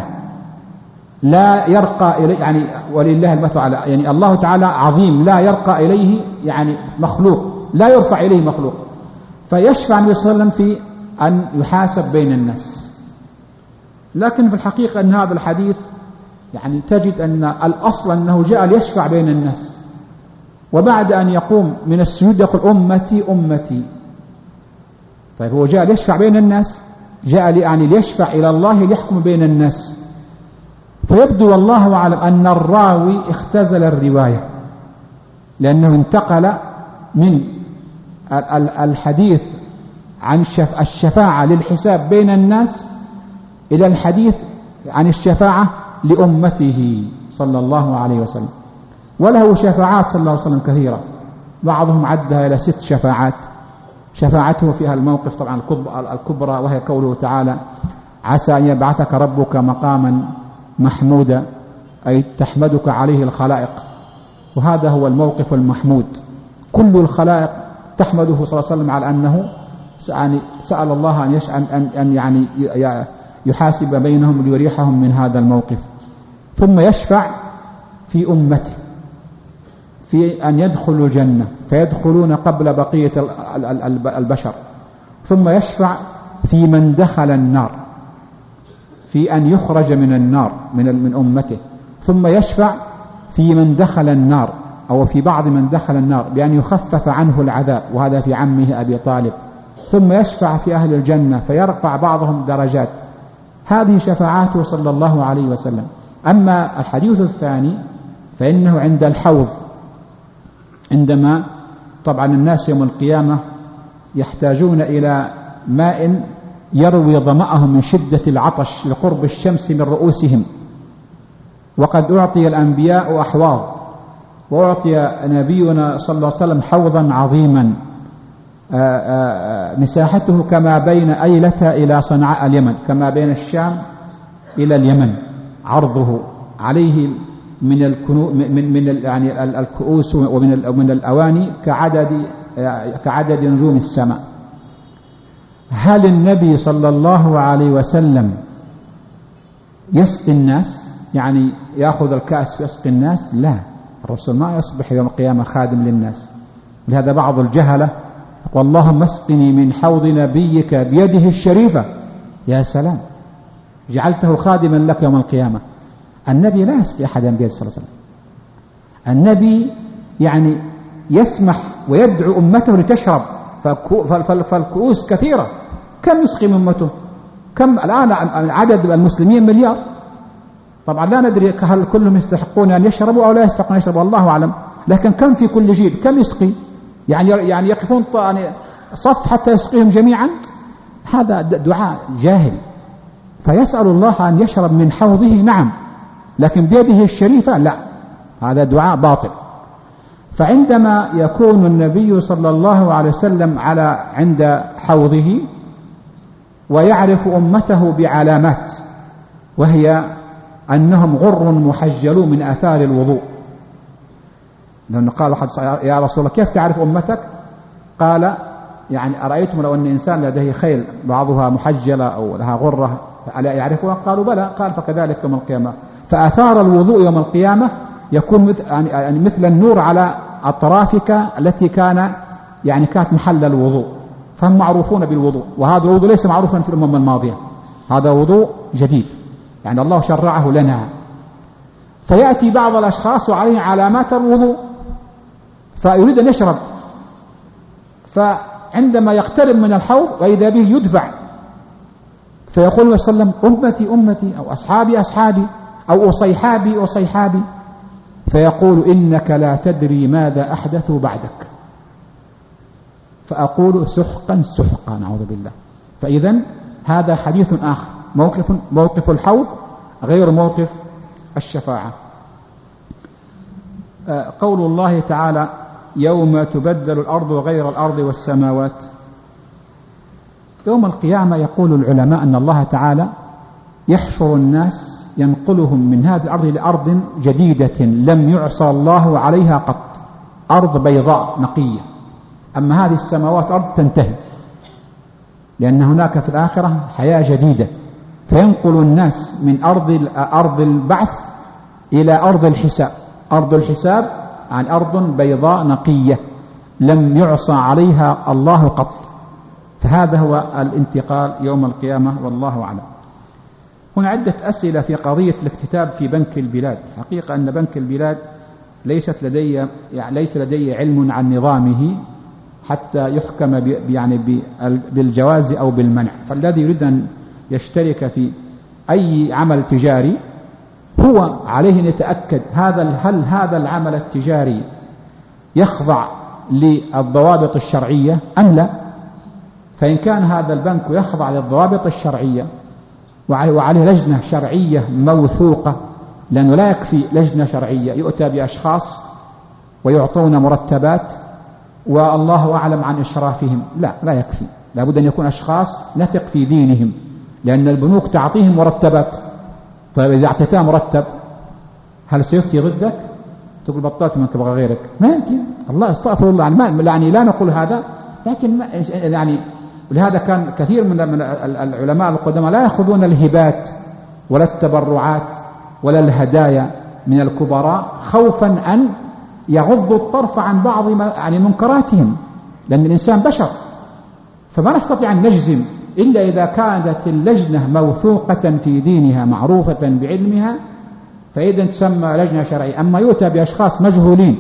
لا يرقى إليه، يعني ولله المثل على، يعني الله تعالى عظيم لا يرقى إليه يعني مخلوق، لا يرفع إليه مخلوق. فيشفع النبي صلى الله عليه وسلم في أن يحاسب بين الناس. لكن في الحقيقة أن هذا الحديث يعني تجد أن الأصل أنه جاء ليشفع بين الناس، وبعد أن يقوم من السجود يقول أمتي أمتي. طيب هو جاء ليشفع بين الناس، جاء يعني ليشفع إلى الله ليحكم بين الناس. فيبدو والله أعلم أن الراوي اختزل الرواية، لأنه انتقل من الحديث عن الشفاعة للحساب بين الناس إلى الحديث عن الشفاعة لأمته صلى الله عليه وسلم. وله شفاعات صلى الله عليه وسلم كثيرة، بعضهم عدها إلى 6 شفاعات. شفاعته فيها الموقف طبعا الكبرى، وهي قوله تعالى: عسى أن يبعثك ربك مقاما محمودا، أي تحمدك عليه الخلائق. وهذا هو الموقف المحمود، كل الخلائق تحمده صلى الله عليه وسلم على أنه سأل الله أن يعني يحاسب بينهم ليريحهم من هذا الموقف. ثم يشفع في أمته في أن يدخلوا الجنة فيدخلون قبل بقية البشر. ثم يشفع في من دخل النار في أن يخرج من النار من أمته. ثم يشفع في من دخل النار أو في بعض من دخل النار بأن يخفف عنه العذاب، وهذا في عمه أبي طالب. ثم يشفع في أهل الجنة فيرفع بعضهم درجات. هذه شفاعاته صلى الله عليه وسلم. أما الحديث الثاني فإنه عند الحوض، عندما طبعا الناس يوم القيامة يحتاجون إلى ماء يروي ظمأهم من شدة العطش لقرب الشمس من رؤوسهم، وقد أعطي الأنبياء أحواض، وأعطي نبينا صلى الله عليه وسلم حوضا عظيما مساحته كما بين أيلة إلى صنعاء اليمن، كما بين الشام إلى اليمن عرضه، عليه من يعني الكؤوس ومن الأواني كعدد نجوم السماء. هل النبي صلى الله عليه وسلم يسقي الناس؟ يعني يأخذ الكأس ويسقي الناس؟ لا، الرسول ما يصبح يوم القيامة خادم للناس. لهذا بعض الجهلة يقول اللهم اسقني من حوض نبيك بيده الشريفة. يا سلام، جعلته خادما لك يوم القيامة. النبي لا يسقي أحدا بيده صلى الله عليه وسلم. النبي يعني يسمح ويدعو أمته لتشرب، فالكؤوس كثيرة. كم يسقي من أمته؟ كم الآن عدد المسلمين مليار. طبعا لا ندري هل كلهم يستحقون أن يشربوا أو لا يستحقون أن يشربوا، الله أعلم. لكن كم في كل جيل؟ كم يسقي؟ يعني يقفون صف حتى يسقيهم جميعا؟ هذا دعاء جاهل. فيسأل الله أن يشرب من حوضه، نعم، لكن بيده الشريفة لا، هذا دعاء باطل. فعندما يكون النبي صلى الله عليه وسلم عند حوضه ويعرف أمته بعلامات، وهي أنهم غر محجلون من آثار الوضوء. لأنه قال أحد يا رسول الله كيف تعرف أمتك؟ قال يعني أرأيتم لو أن إنسان لديه خيل بعضها محجلة أو لها غرة ألا يعرفها؟ قالوا بلى. قال فكذلك يوم القيامة. فآثار الوضوء يوم القيامة يكون مثل النور على أطرافك التي كانت محل الوضوء، فهم معروفون بالوضوء. وهذا الوضوء ليس معروفا في الأمم الماضية، هذا وضوء جديد يعني الله شرعه لنا. فيأتي بعض الأشخاص وعليه علامات الوضوء فيريد أن يشرب، فعندما يقترب من الحوض وإذا به يدفع، فيقول صلى الله عليه وسلم أمتي أمتي، أو أصحابي أصحابي، أو أصيحابي أصيحابي، فيقول إنك لا تدري ماذا أحدثوا بعدك. فأقول سحقا سحقا، نعوذ بالله. فإذا هذا حديث آخر، موقف الحوض غير موقف الشفاعة. قول الله تعالى يوم تبدل الأرض غير الأرض والسماوات. يوم القيامة يقول العلماء أن الله تعالى يحشر الناس ينقلهم من هذه الأرض لأرض جديدة لم يعصى الله عليها قط، أرض بيضاء نقية. أما هذه السماوات أرض تنتهي، لأن هناك في الآخرة حياة جديدة. فينقل الناس من أرض البعث إلى أرض الحساب. أرض الحساب عن أرض بيضاء نقية لم يعصى عليها الله قط. فهذا هو الانتقال يوم القيامة، والله أعلم. هنا عدة أسئلة في قضية الاكتتاب في بنك البلاد. حقيقة أن بنك البلاد ليس لدي علم عن نظامه حتى يحكم بالجواز أو بالمنع. فالذي يريد أن يشترك في أي عمل تجاري هو عليه أن يتأكد هل هذا العمل التجاري يخضع للضوابط الشرعية أم لا. فإن كان هذا البنك يخضع للضوابط الشرعية وعليه لجنة شرعية موثوقة، لأنه لا يكفي لجنة شرعية يؤتى بأشخاص ويعطون مرتبات والله أعلم عن إشرافهم، لا يكفي. لابد أن يكون أشخاص نثق في دينهم، لأن البنوك تعطيهم مرتبات. طيب إذا أعطيتها مرتب هل سيفتي ضدك؟ تقول بطلت من تبغى غيرك؟ ما يمكن. الله استغفر الله، يعني لا نقول هذا، لكن ولهذا كان كثير من العلماء القدماء لا يأخذون الهبات ولا التبرعات ولا الهدايا من الكبراء خوفا أن يغضوا الطرف عن بعض منكراتهم، لأن الإنسان بشر. فما نستطيع أن نجزم إلا إذا كانت اللجنة موثوقة في دينها معروفة بعلمها، فإذا تسمى لجنة شرعية. أما يؤتى بأشخاص مجهولين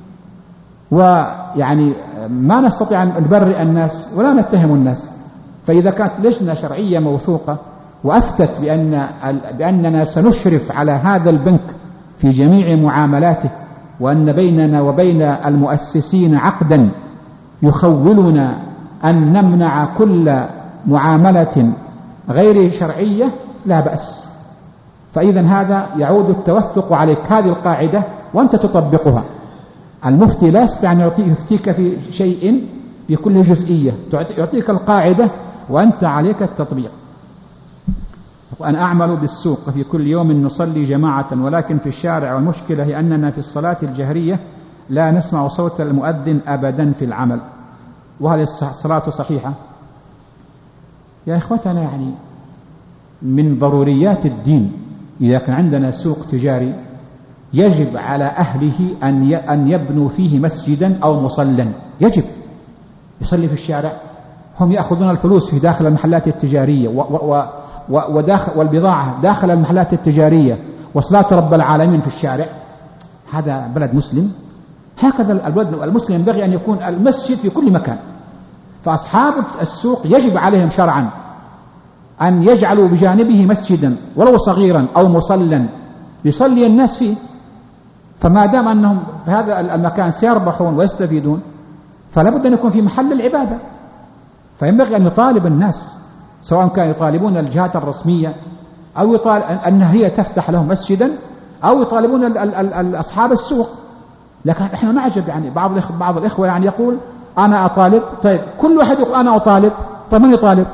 ما نستطيع أن نبرئ الناس ولا نتهم الناس. فإذا كانت لجنة شرعية موثوقة وأفتت بأننا سنشرف على هذا البنك في جميع معاملاته، وأن بيننا وبين المؤسسين عقدا يخولنا أن نمنع كل معاملة غير شرعية، لا بأس. فإذا هذا يعود التوثق عليك، هذه القاعدة وأنت تطبقها. المفتي لا يستطيع أن يفتيك في شيء في كل جزئية، يعطيك القاعدة وأنت عليك التطبيق. وأنا أعمل بالسوق في كل يوم نصلي جماعة ولكن في الشارع، والمشكلة هي أننا في الصلاة الجهرية لا نسمع صوت المؤذن أبدا في العمل. وهل الصلاة صحيحة؟ يا إخوتنا يعني من ضروريات الدين إذا كان عندنا سوق تجاري يجب على أهله أن يبنوا فيه مسجدا أو مصلا، يجب يصلي في الشارع. هم يأخذون الفلوس في داخل المحلات التجارية والبضاعة داخل المحلات التجارية وصلاة رب العالمين في الشارع. هذا بلد مسلم؟ هكذا البلد المسلم ينبغي أن يكون المسجد في كل مكان. فأصحاب السوق يجب عليهم شرعا أن يجعلوا بجانبه مسجدا ولو صغيرا أو مصلا يصلي الناس فيه. فما دام أنهم في هذا المكان سيربحون ويستفيدون فلا بد أن يكون في محل العبادة. فينبغي أن يطالب الناس سواء كان يطالبون الجهات الرسمية أو يطالب أنها هي تفتح لهم مسجدا أو يطالبون أصحاب السوق. لكن إحنا نعجب يعني بعض الإخوة يعني يقول أنا أطالب. طيب كل واحد يقول أنا أطالب، طيب من يطالب؟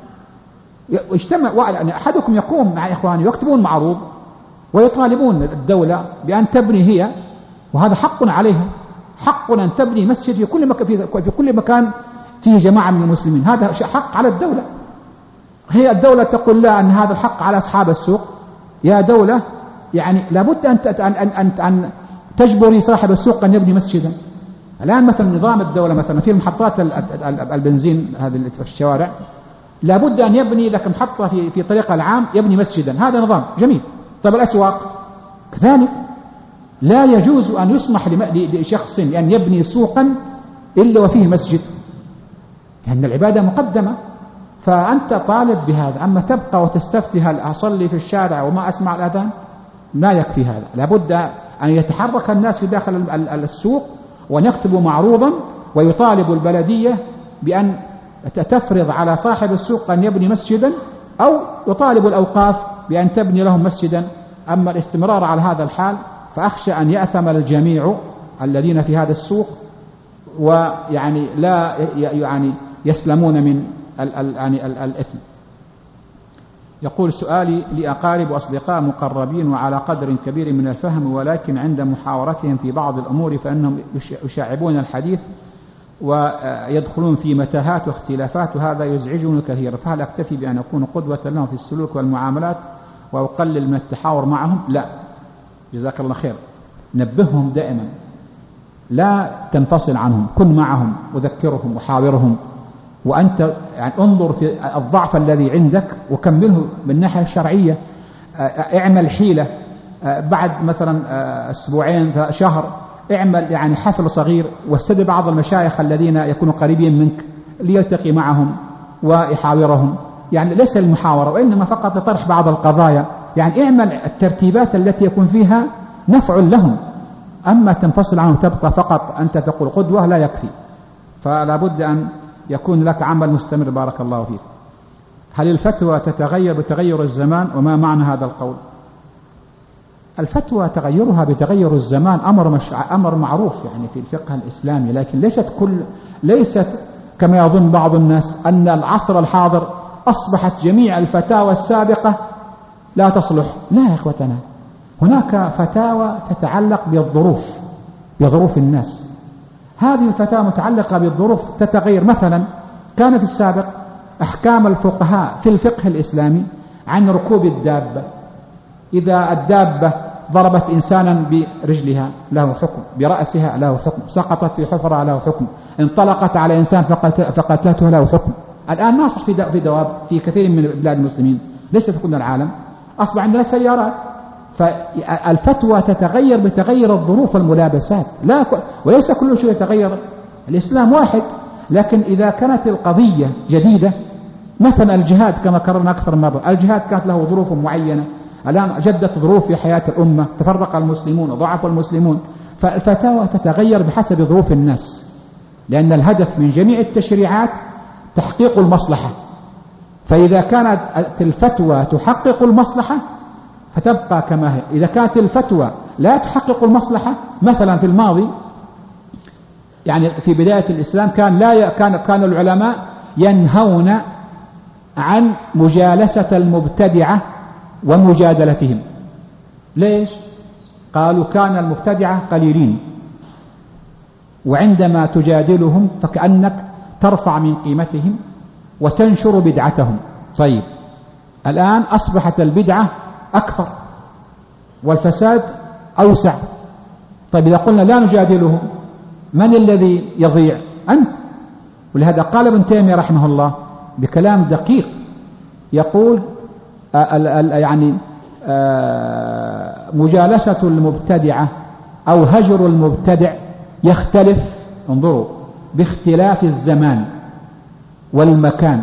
يجتمع يعني أحدكم يقوم مع إخوانه يكتبون معروض ويطالبون الدولة بأن تبني هي، وهذا حق عليها، حق أن تبني مسجد في كل مكان فيه جماعة من المسلمين. هذا حق على الدولة. هي الدولة تقول لا أن هذا الحق على أصحاب السوق. يا دولة يعني لابد أن تجبري صاحب السوق أن يبني مسجدا. الآن مثلا نظام الدولة مثلا في محطات البنزين هذه في الشوارع لابد أن يبني لك محطة في طريق العام يبني مسجدا. هذا نظام جميل. طيب الأسواق كذلك لا يجوز أن يسمح لشخص أن يبني سوقا إلا وفيه مسجد، لأن العبادة مقدمة. فأنت طالب بهذا. أما تبقى وتستفتي هل أصلي في الشارع وما أسمع الأذان، لا يكفي هذا. لابد أن يتحرك الناس في داخل السوق وأن يكتبوا معروضا ويطالب البلدية بأن تفرض على صاحب السوق أن يبني مسجدا أو يطالب الأوقاف بأن تبني لهم مسجدا. أما الاستمرار على هذا الحال فأخشى أن يأثم الجميع الذين في هذا السوق ويعني لا يعني يسلمون من الإثم. يقول سؤالي لأقارب وأصدقاء مقربين وعلى قدر كبير من الفهم، ولكن عند محاورتهم في بعض الأمور فإنهم يشعبون الحديث ويدخلون في متاهات واختلافات، وهذا يزعجني كثيرا. فهل أكتفي بأن أكون قدوة لهم في السلوك والمعاملات وأقلل من التحاور معهم؟ لا، جزاك الله خير. نبههم دائما، لا تنفصل عنهم، كن معهم وذكرهم وحاورهم، وأنت يعني انظر في الضعف الذي عندك وكمله من الناحية الشرعية. اعمل حيلة بعد مثلا أسبوعين شهر، اعمل يعني حفل صغير واستدعي بعض المشايخ الذين يكونوا قريبين منك ليلتقي معهم ويحاورهم. يعني ليس المحاورة وإنما فقط لطرح بعض القضايا. يعني اعمل الترتيبات التي يكون فيها نفع لهم. أما تنفصل عنهم تبقى فقط أنت تقول قدوة لا يكفي. فلا بد أن يكون لك عمل مستمر. بارك الله فيك. هل الفتوى تتغير بتغير الزمان؟ وما معنى هذا القول؟ الفتوى تغيرها بتغير الزمان أمر معروف يعني في الفقه الإسلامي، لكن ليست كما يظن بعض الناس أن العصر الحاضر أصبحت جميع الفتاوى السابقة لا تصلح. لا يا إخوتنا، هناك فتاوى تتعلق بظروف الناس. هذه الفتاوى متعلقة بالظروف تتغير. مثلا كان في السابق أحكام الفقهاء في الفقه الإسلامي عن ركوب الدابة. إذا الدابة ضربت إنسانا برجلها له حكم، برأسها له حكم، سقطت في حفرة له حكم، انطلقت على إنسان فقتلته له حكم. الآن ناصح في دواب في كثير من بلاد المسلمين، ليس في كل العالم. أصبح عندنا سيارات. فالفتوى تتغير بتغير الظروف والملابسات، وليس كل شيء يتغير. الإسلام واحد، لكن إذا كانت القضية جديدة، مثلا الجهاد كما كررنا أكثر مرة، الجهاد كانت له ظروف معينة، الآن جدت ظروف في حياة الأمة، تفرق المسلمون وضعف المسلمون. فالفتاوى تتغير بحسب ظروف الناس، لأن الهدف من جميع التشريعات تحقيق المصلحة. فإذا كانت الفتوى تحقق المصلحة فتبقى كما هي. إذا كانت الفتوى لا تحقق المصلحة، مثلا في الماضي يعني في بداية الإسلام كان العلماء ينهون عن مجالسة المبتدعة ومجادلتهم. ليش؟ قالوا كان المبتدعة قليلين، وعندما تجادلهم فكأنك ترفع من قيمتهم وتنشر بدعتهم. طيب الآن أصبحت البدعة أكثر والفساد أوسع. طيب إذا قلنا لا نجادلهم من الذي يضيع؟ أنت. ولهذا قال ابن تيمية رحمه الله بكلام دقيق يقول يعني مجالسة المبتدعة أو هجر المبتدع يختلف، انظروا، باختلاف الزمان والمكان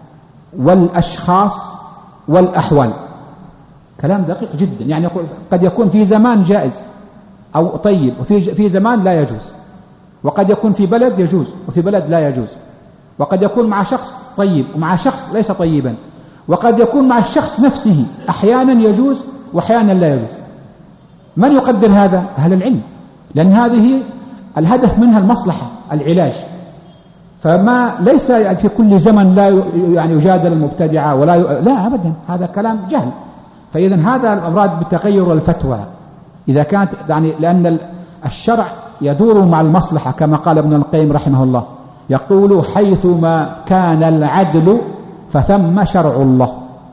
والأشخاص والأحوال. كلام دقيق جدا. يعني قد يكون في زمان جائز أو طيب، وفي زمان لا يجوز، وقد يكون في بلد يجوز وفي بلد لا يجوز، وقد يكون مع شخص طيب ومع شخص ليس طيبا، وقد يكون مع الشخص نفسه أحيانا يجوز وأحيانا لا يجوز. من يقدر هذا؟ أهل العلم، لأن هذه الهدف منها المصلحة، العلاج. فما ليس في كل زمن لا يعني يجادل المبتدعة ولا لا أبدا، هذا كلام جهل. فإذا هذا المراد بتغير الفتوى إذا كانت يعني لأن الشرع يدور مع المصلحة كما قال ابن القيم رحمه الله، يقول حيثما كان العدل فثم شرع الله.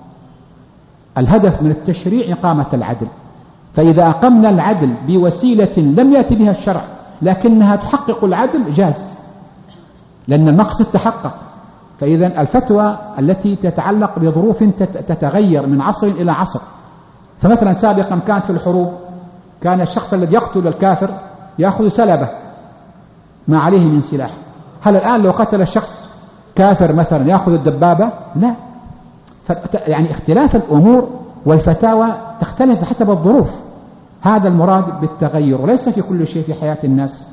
الهدف من التشريع إقامة العدل، فإذا أقمنا العدل بوسيلة لم يأتي بها الشرع لكنها تحقق العدل جاز، لأن المقصد تحقق. فإذا الفتوى التي تتعلق بظروف تتغير من عصر إلى عصر. فمثلا سابقا كانت في الحروب كان الشخص الذي يقتل الكافر يأخذ سلبه ما عليه من سلاح. هل الآن لو قتل الشخص كافر مثلا يأخذ الدبابة؟ لا. يعني اختلاف الأمور والفتاوى تختلف حسب الظروف. هذا المراد بالتغير، وليس في كل شيء في حياة الناس.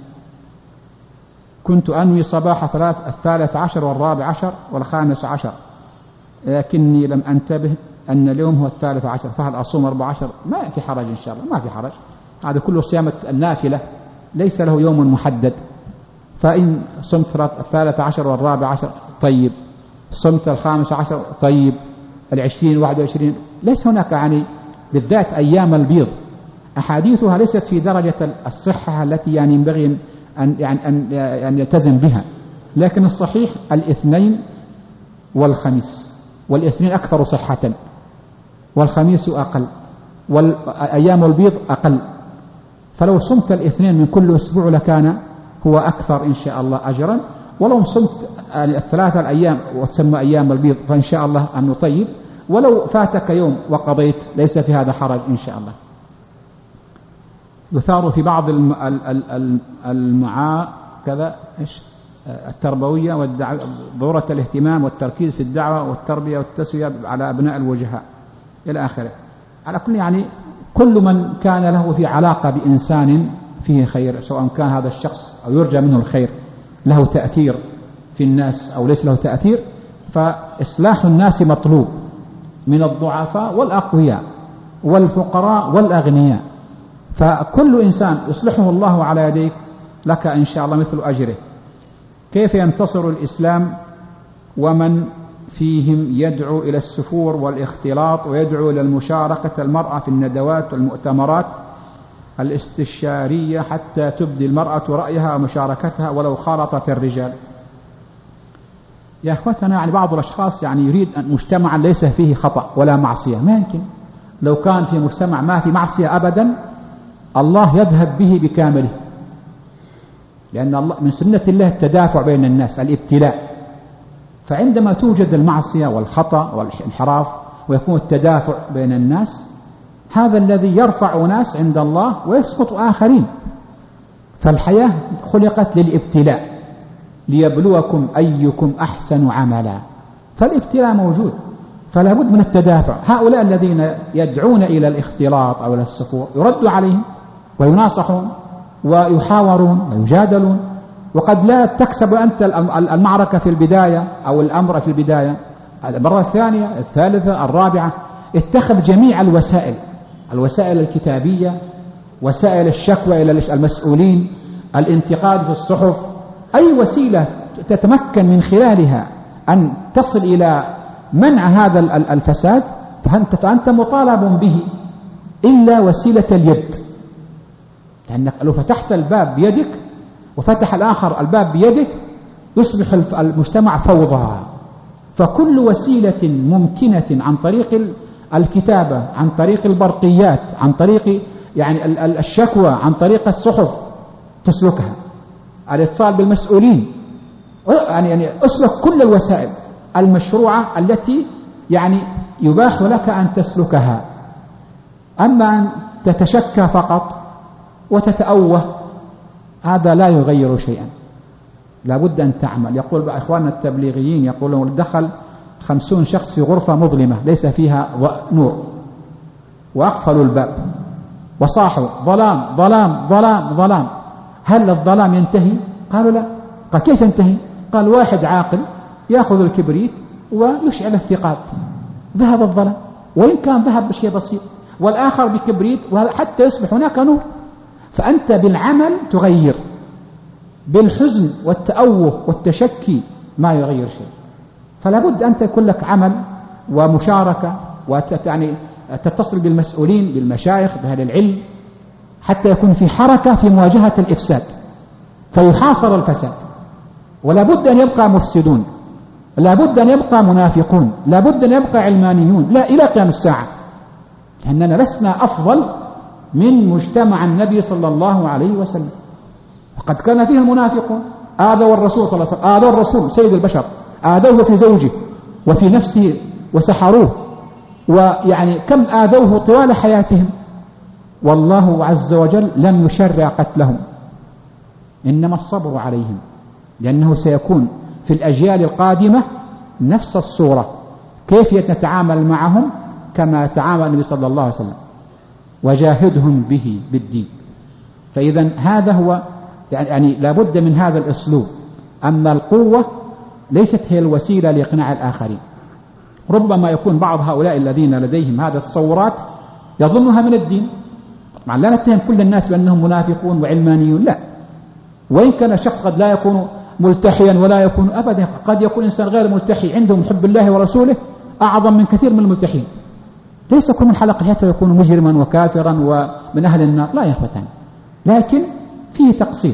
كنت أنوي صباح 13 والرابع والخامس عشر، لكني لم أنتبه أن اليوم هو 13، فهل أصوم 14؟ ما في حرج إن شاء الله، ما في حرج. هذا كله صيام النافلة ليس له يوم محدد. فإن صمت 13 والرابع طيب، صمت 15 طيب، 20 21 ليس هناك يعني بالذات أيام البيض أحاديثها ليست في درجة الصحة التي يعني ينبغي أن يلتزم بها. لكن الصحيح الاثنين والخميس، والاثنين أكثر صحة والخميس أقل والأيام البيض أقل. فلو صمت الاثنين من كل أسبوع لكان هو أكثر إن شاء الله أجرا. ولو صمت الثلاثة الأيام وتسمى أيام البيض فإن شاء الله أنه طيب. ولو فاتك يوم وقضيت ليس في هذا حرج إن شاء الله. يثار في بعض كذا التربوية ضرورة الاهتمام والتركيز في الدعوة والتربية والتسوية على أبناء الوجهاء إلى آخره. على كل يعني كل من كان له في علاقة بإنسان فيه خير، سواء كان هذا الشخص أو يرجى منه الخير له تأثير في الناس أو ليس له تأثير، فإصلاح الناس مطلوب من الضعفاء والأقوياء والفقراء والأغنياء. فكل إنسان يصلحه الله على يديك لك إن شاء الله مثل أجره. كيف ينتصر الإسلام ومن فيهم يدعو إلى السفور والاختلاط ويدعو إلى المشاركة المرأة في الندوات والمؤتمرات الاستشارية حتى تبدي المرأة رأيها ومشاركتها ولو خالطت الرجال؟ يا أخوتنا يعني بعض الأشخاص يعني يريد أن مجتمعا ليس فيه خطأ ولا معصية. ما يمكن. لو كان في مجتمع ما في معصية أبدا الله يذهب به بكامله، لأن الله من سنة الله التدافع بين الناس، الابتلاء. فعندما توجد المعصية والخطأ والانحراف ويكون التدافع بين الناس، هذا الذي يرفع ناس عند الله ويسقط آخرين. فالحياة خلقت للابتلاء ليبلوكم أيكم أحسن عملا، فالابتلاء موجود، فلا بد من التدافع. هؤلاء الذين يدعون إلى الاختلاط أو إلى السفور يرد عليهم ويناصحون ويحاورون ويجادلون. وقد لا تكسب أنت المعركة في البداية أو الأمر في البداية، المرة الثانية الثالثة الرابعة. اتخذ جميع الوسائل الكتابية، وسائل الشكوى إلى المسؤولين، الانتقاد في الصحف، أي وسيلة تتمكن من خلالها أن تصل إلى منع هذا الفساد فأنت مطالب به، إلا وسيلة اليد. لأنك لو فتحت الباب بيدك وفتح الآخر الباب بيدك يصبح المجتمع فوضى. فكل وسيلة ممكنة عن طريق الكتابة، عن طريق البرقيات، عن طريق يعني الشكوى، عن طريق الصحف تسلكها، الاتصال بالمسؤولين، يعني اسلك كل الوسائل المشروعة التي يعني يباح لك أن تسلكها. أما أن تتشكى فقط وتتأوه هذا لا يغير شيئا، لابد أن تعمل. يقول بقى إخواننا التبليغيين يقولون دخل 50 شخص في غرفة مظلمة ليس فيها نور وأقفلوا الباب وصاحوا ظلام ظلام ظلام ظلام، هل الظلام ينتهي؟ قالوا لا. قال كيف ينتهي؟ قال واحد عاقل يأخذ الكبريت ويشعل الثقاب، ذهب الظلام، وإن كان ذهب بشيء بسيط، والآخر بكبريت حتى يصبح هناك نور. فأنت بالعمل تغير، بالحزن والتأوه والتشكي ما يغير شيء. فلا بد أن تكون لك عمل ومشاركة، ويعني تتصل بالمسؤولين، بالمشايخ، بأهل العلم، حتى يكون في حركة في مواجهة الإفساد فيحاصر الفساد. ولا بد أن يبقى مفسدون، لا بد أن يبقى منافقون، لا بد أن يبقى علمانيون، لا إلى قيام الساعة، لأننا لسنا أفضل من مجتمع النبي صلى الله عليه وسلم. وقد كان فيه المنافقون آذوا الرسول صلى الله عليه وسلم، آذوا الرسول سيد البشر، آذوه في زوجه وفي نفسه وسحروه، ويعني كم آذوه طوال حياتهم، والله عز وجل لم يشرع قتلهم، إنما الصبر عليهم، لأنه سيكون في الأجيال القادمة نفس الصورة، كيف نتعامل معهم كما تعامل النبي صلى الله عليه وسلم، وجاهدهم به بالدين. فإذا هذا هو يعني لابد من هذا الأسلوب. أما القوة ليست هي الوسيلة لإقناع الآخرين. ربما يكون بعض هؤلاء الذين لديهم هذه التصورات يظنها من الدين. طبعا لا نتهم كل الناس بأنهم منافقون وعلمانيون، لا، وإن كان الشخص قد لا يكون ملتحيا ولا يكون أبدا، قد يكون إنسان غير ملتحي عندهم حب الله ورسوله أعظم من كثير من الملتحين. ليس كل من حلق لحيته يكون مجرما وكافرا ومن أهل النار، لا يا أخوتان، لكن فيه تقصير.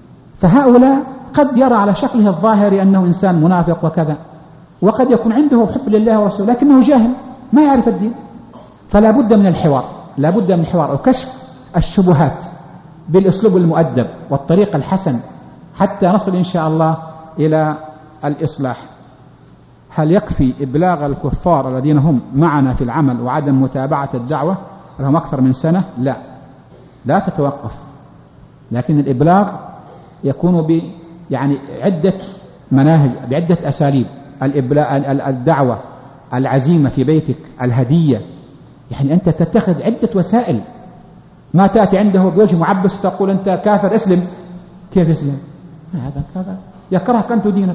فهؤلاء قد يرى على شكله الظاهري أنه إنسان منافق وكذا، وقد يكون عنده حب لله ورسوله لكنه جاهل ما يعرف الدين. فلا بد من الحوار، لا بد من الحوار وكشف الشبهات بالأسلوب المؤدب والطريق الحسن حتى نصل إن شاء الله إلى الإصلاح. هل يكفي إبلاغ الكفار الذين هم معنا في العمل وعدم متابعة الدعوة لهم أكثر من سنة؟ لا، لا تتوقف، لكن الإبلاغ يكون يعني عدة مناهج، بعدة أساليب. الدعوة، العزيمة في بيتك، الهدية، يعني أنت تتخذ عدة وسائل. ما تأتي عنده بوجه معبس تقول أنت كافر اسلم. كيف اسلم؟ هذا كذا يكرهك أنت دينك.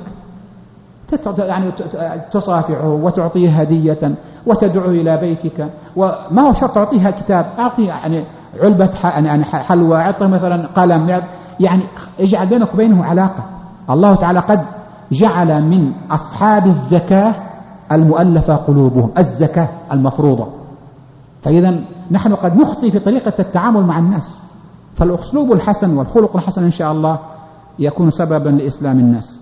يعني تصافحه وتعطيه هدية وتدعو إلى بيتك، وما هو شرط تعطيها كتاب، أعطيه يعني علبة حلوى، أعطيه مثلا قلم، يعني اجعل بينك وبينه علاقة. الله تعالى قد جعل من أصحاب الزكاة المؤلفة قلوبهم، الزكاة المفروضة. فإذا نحن قد نخطي في طريقة التعامل مع الناس، فالأسلوب الحسن والخلق الحسن إن شاء الله يكون سببا لإسلام الناس.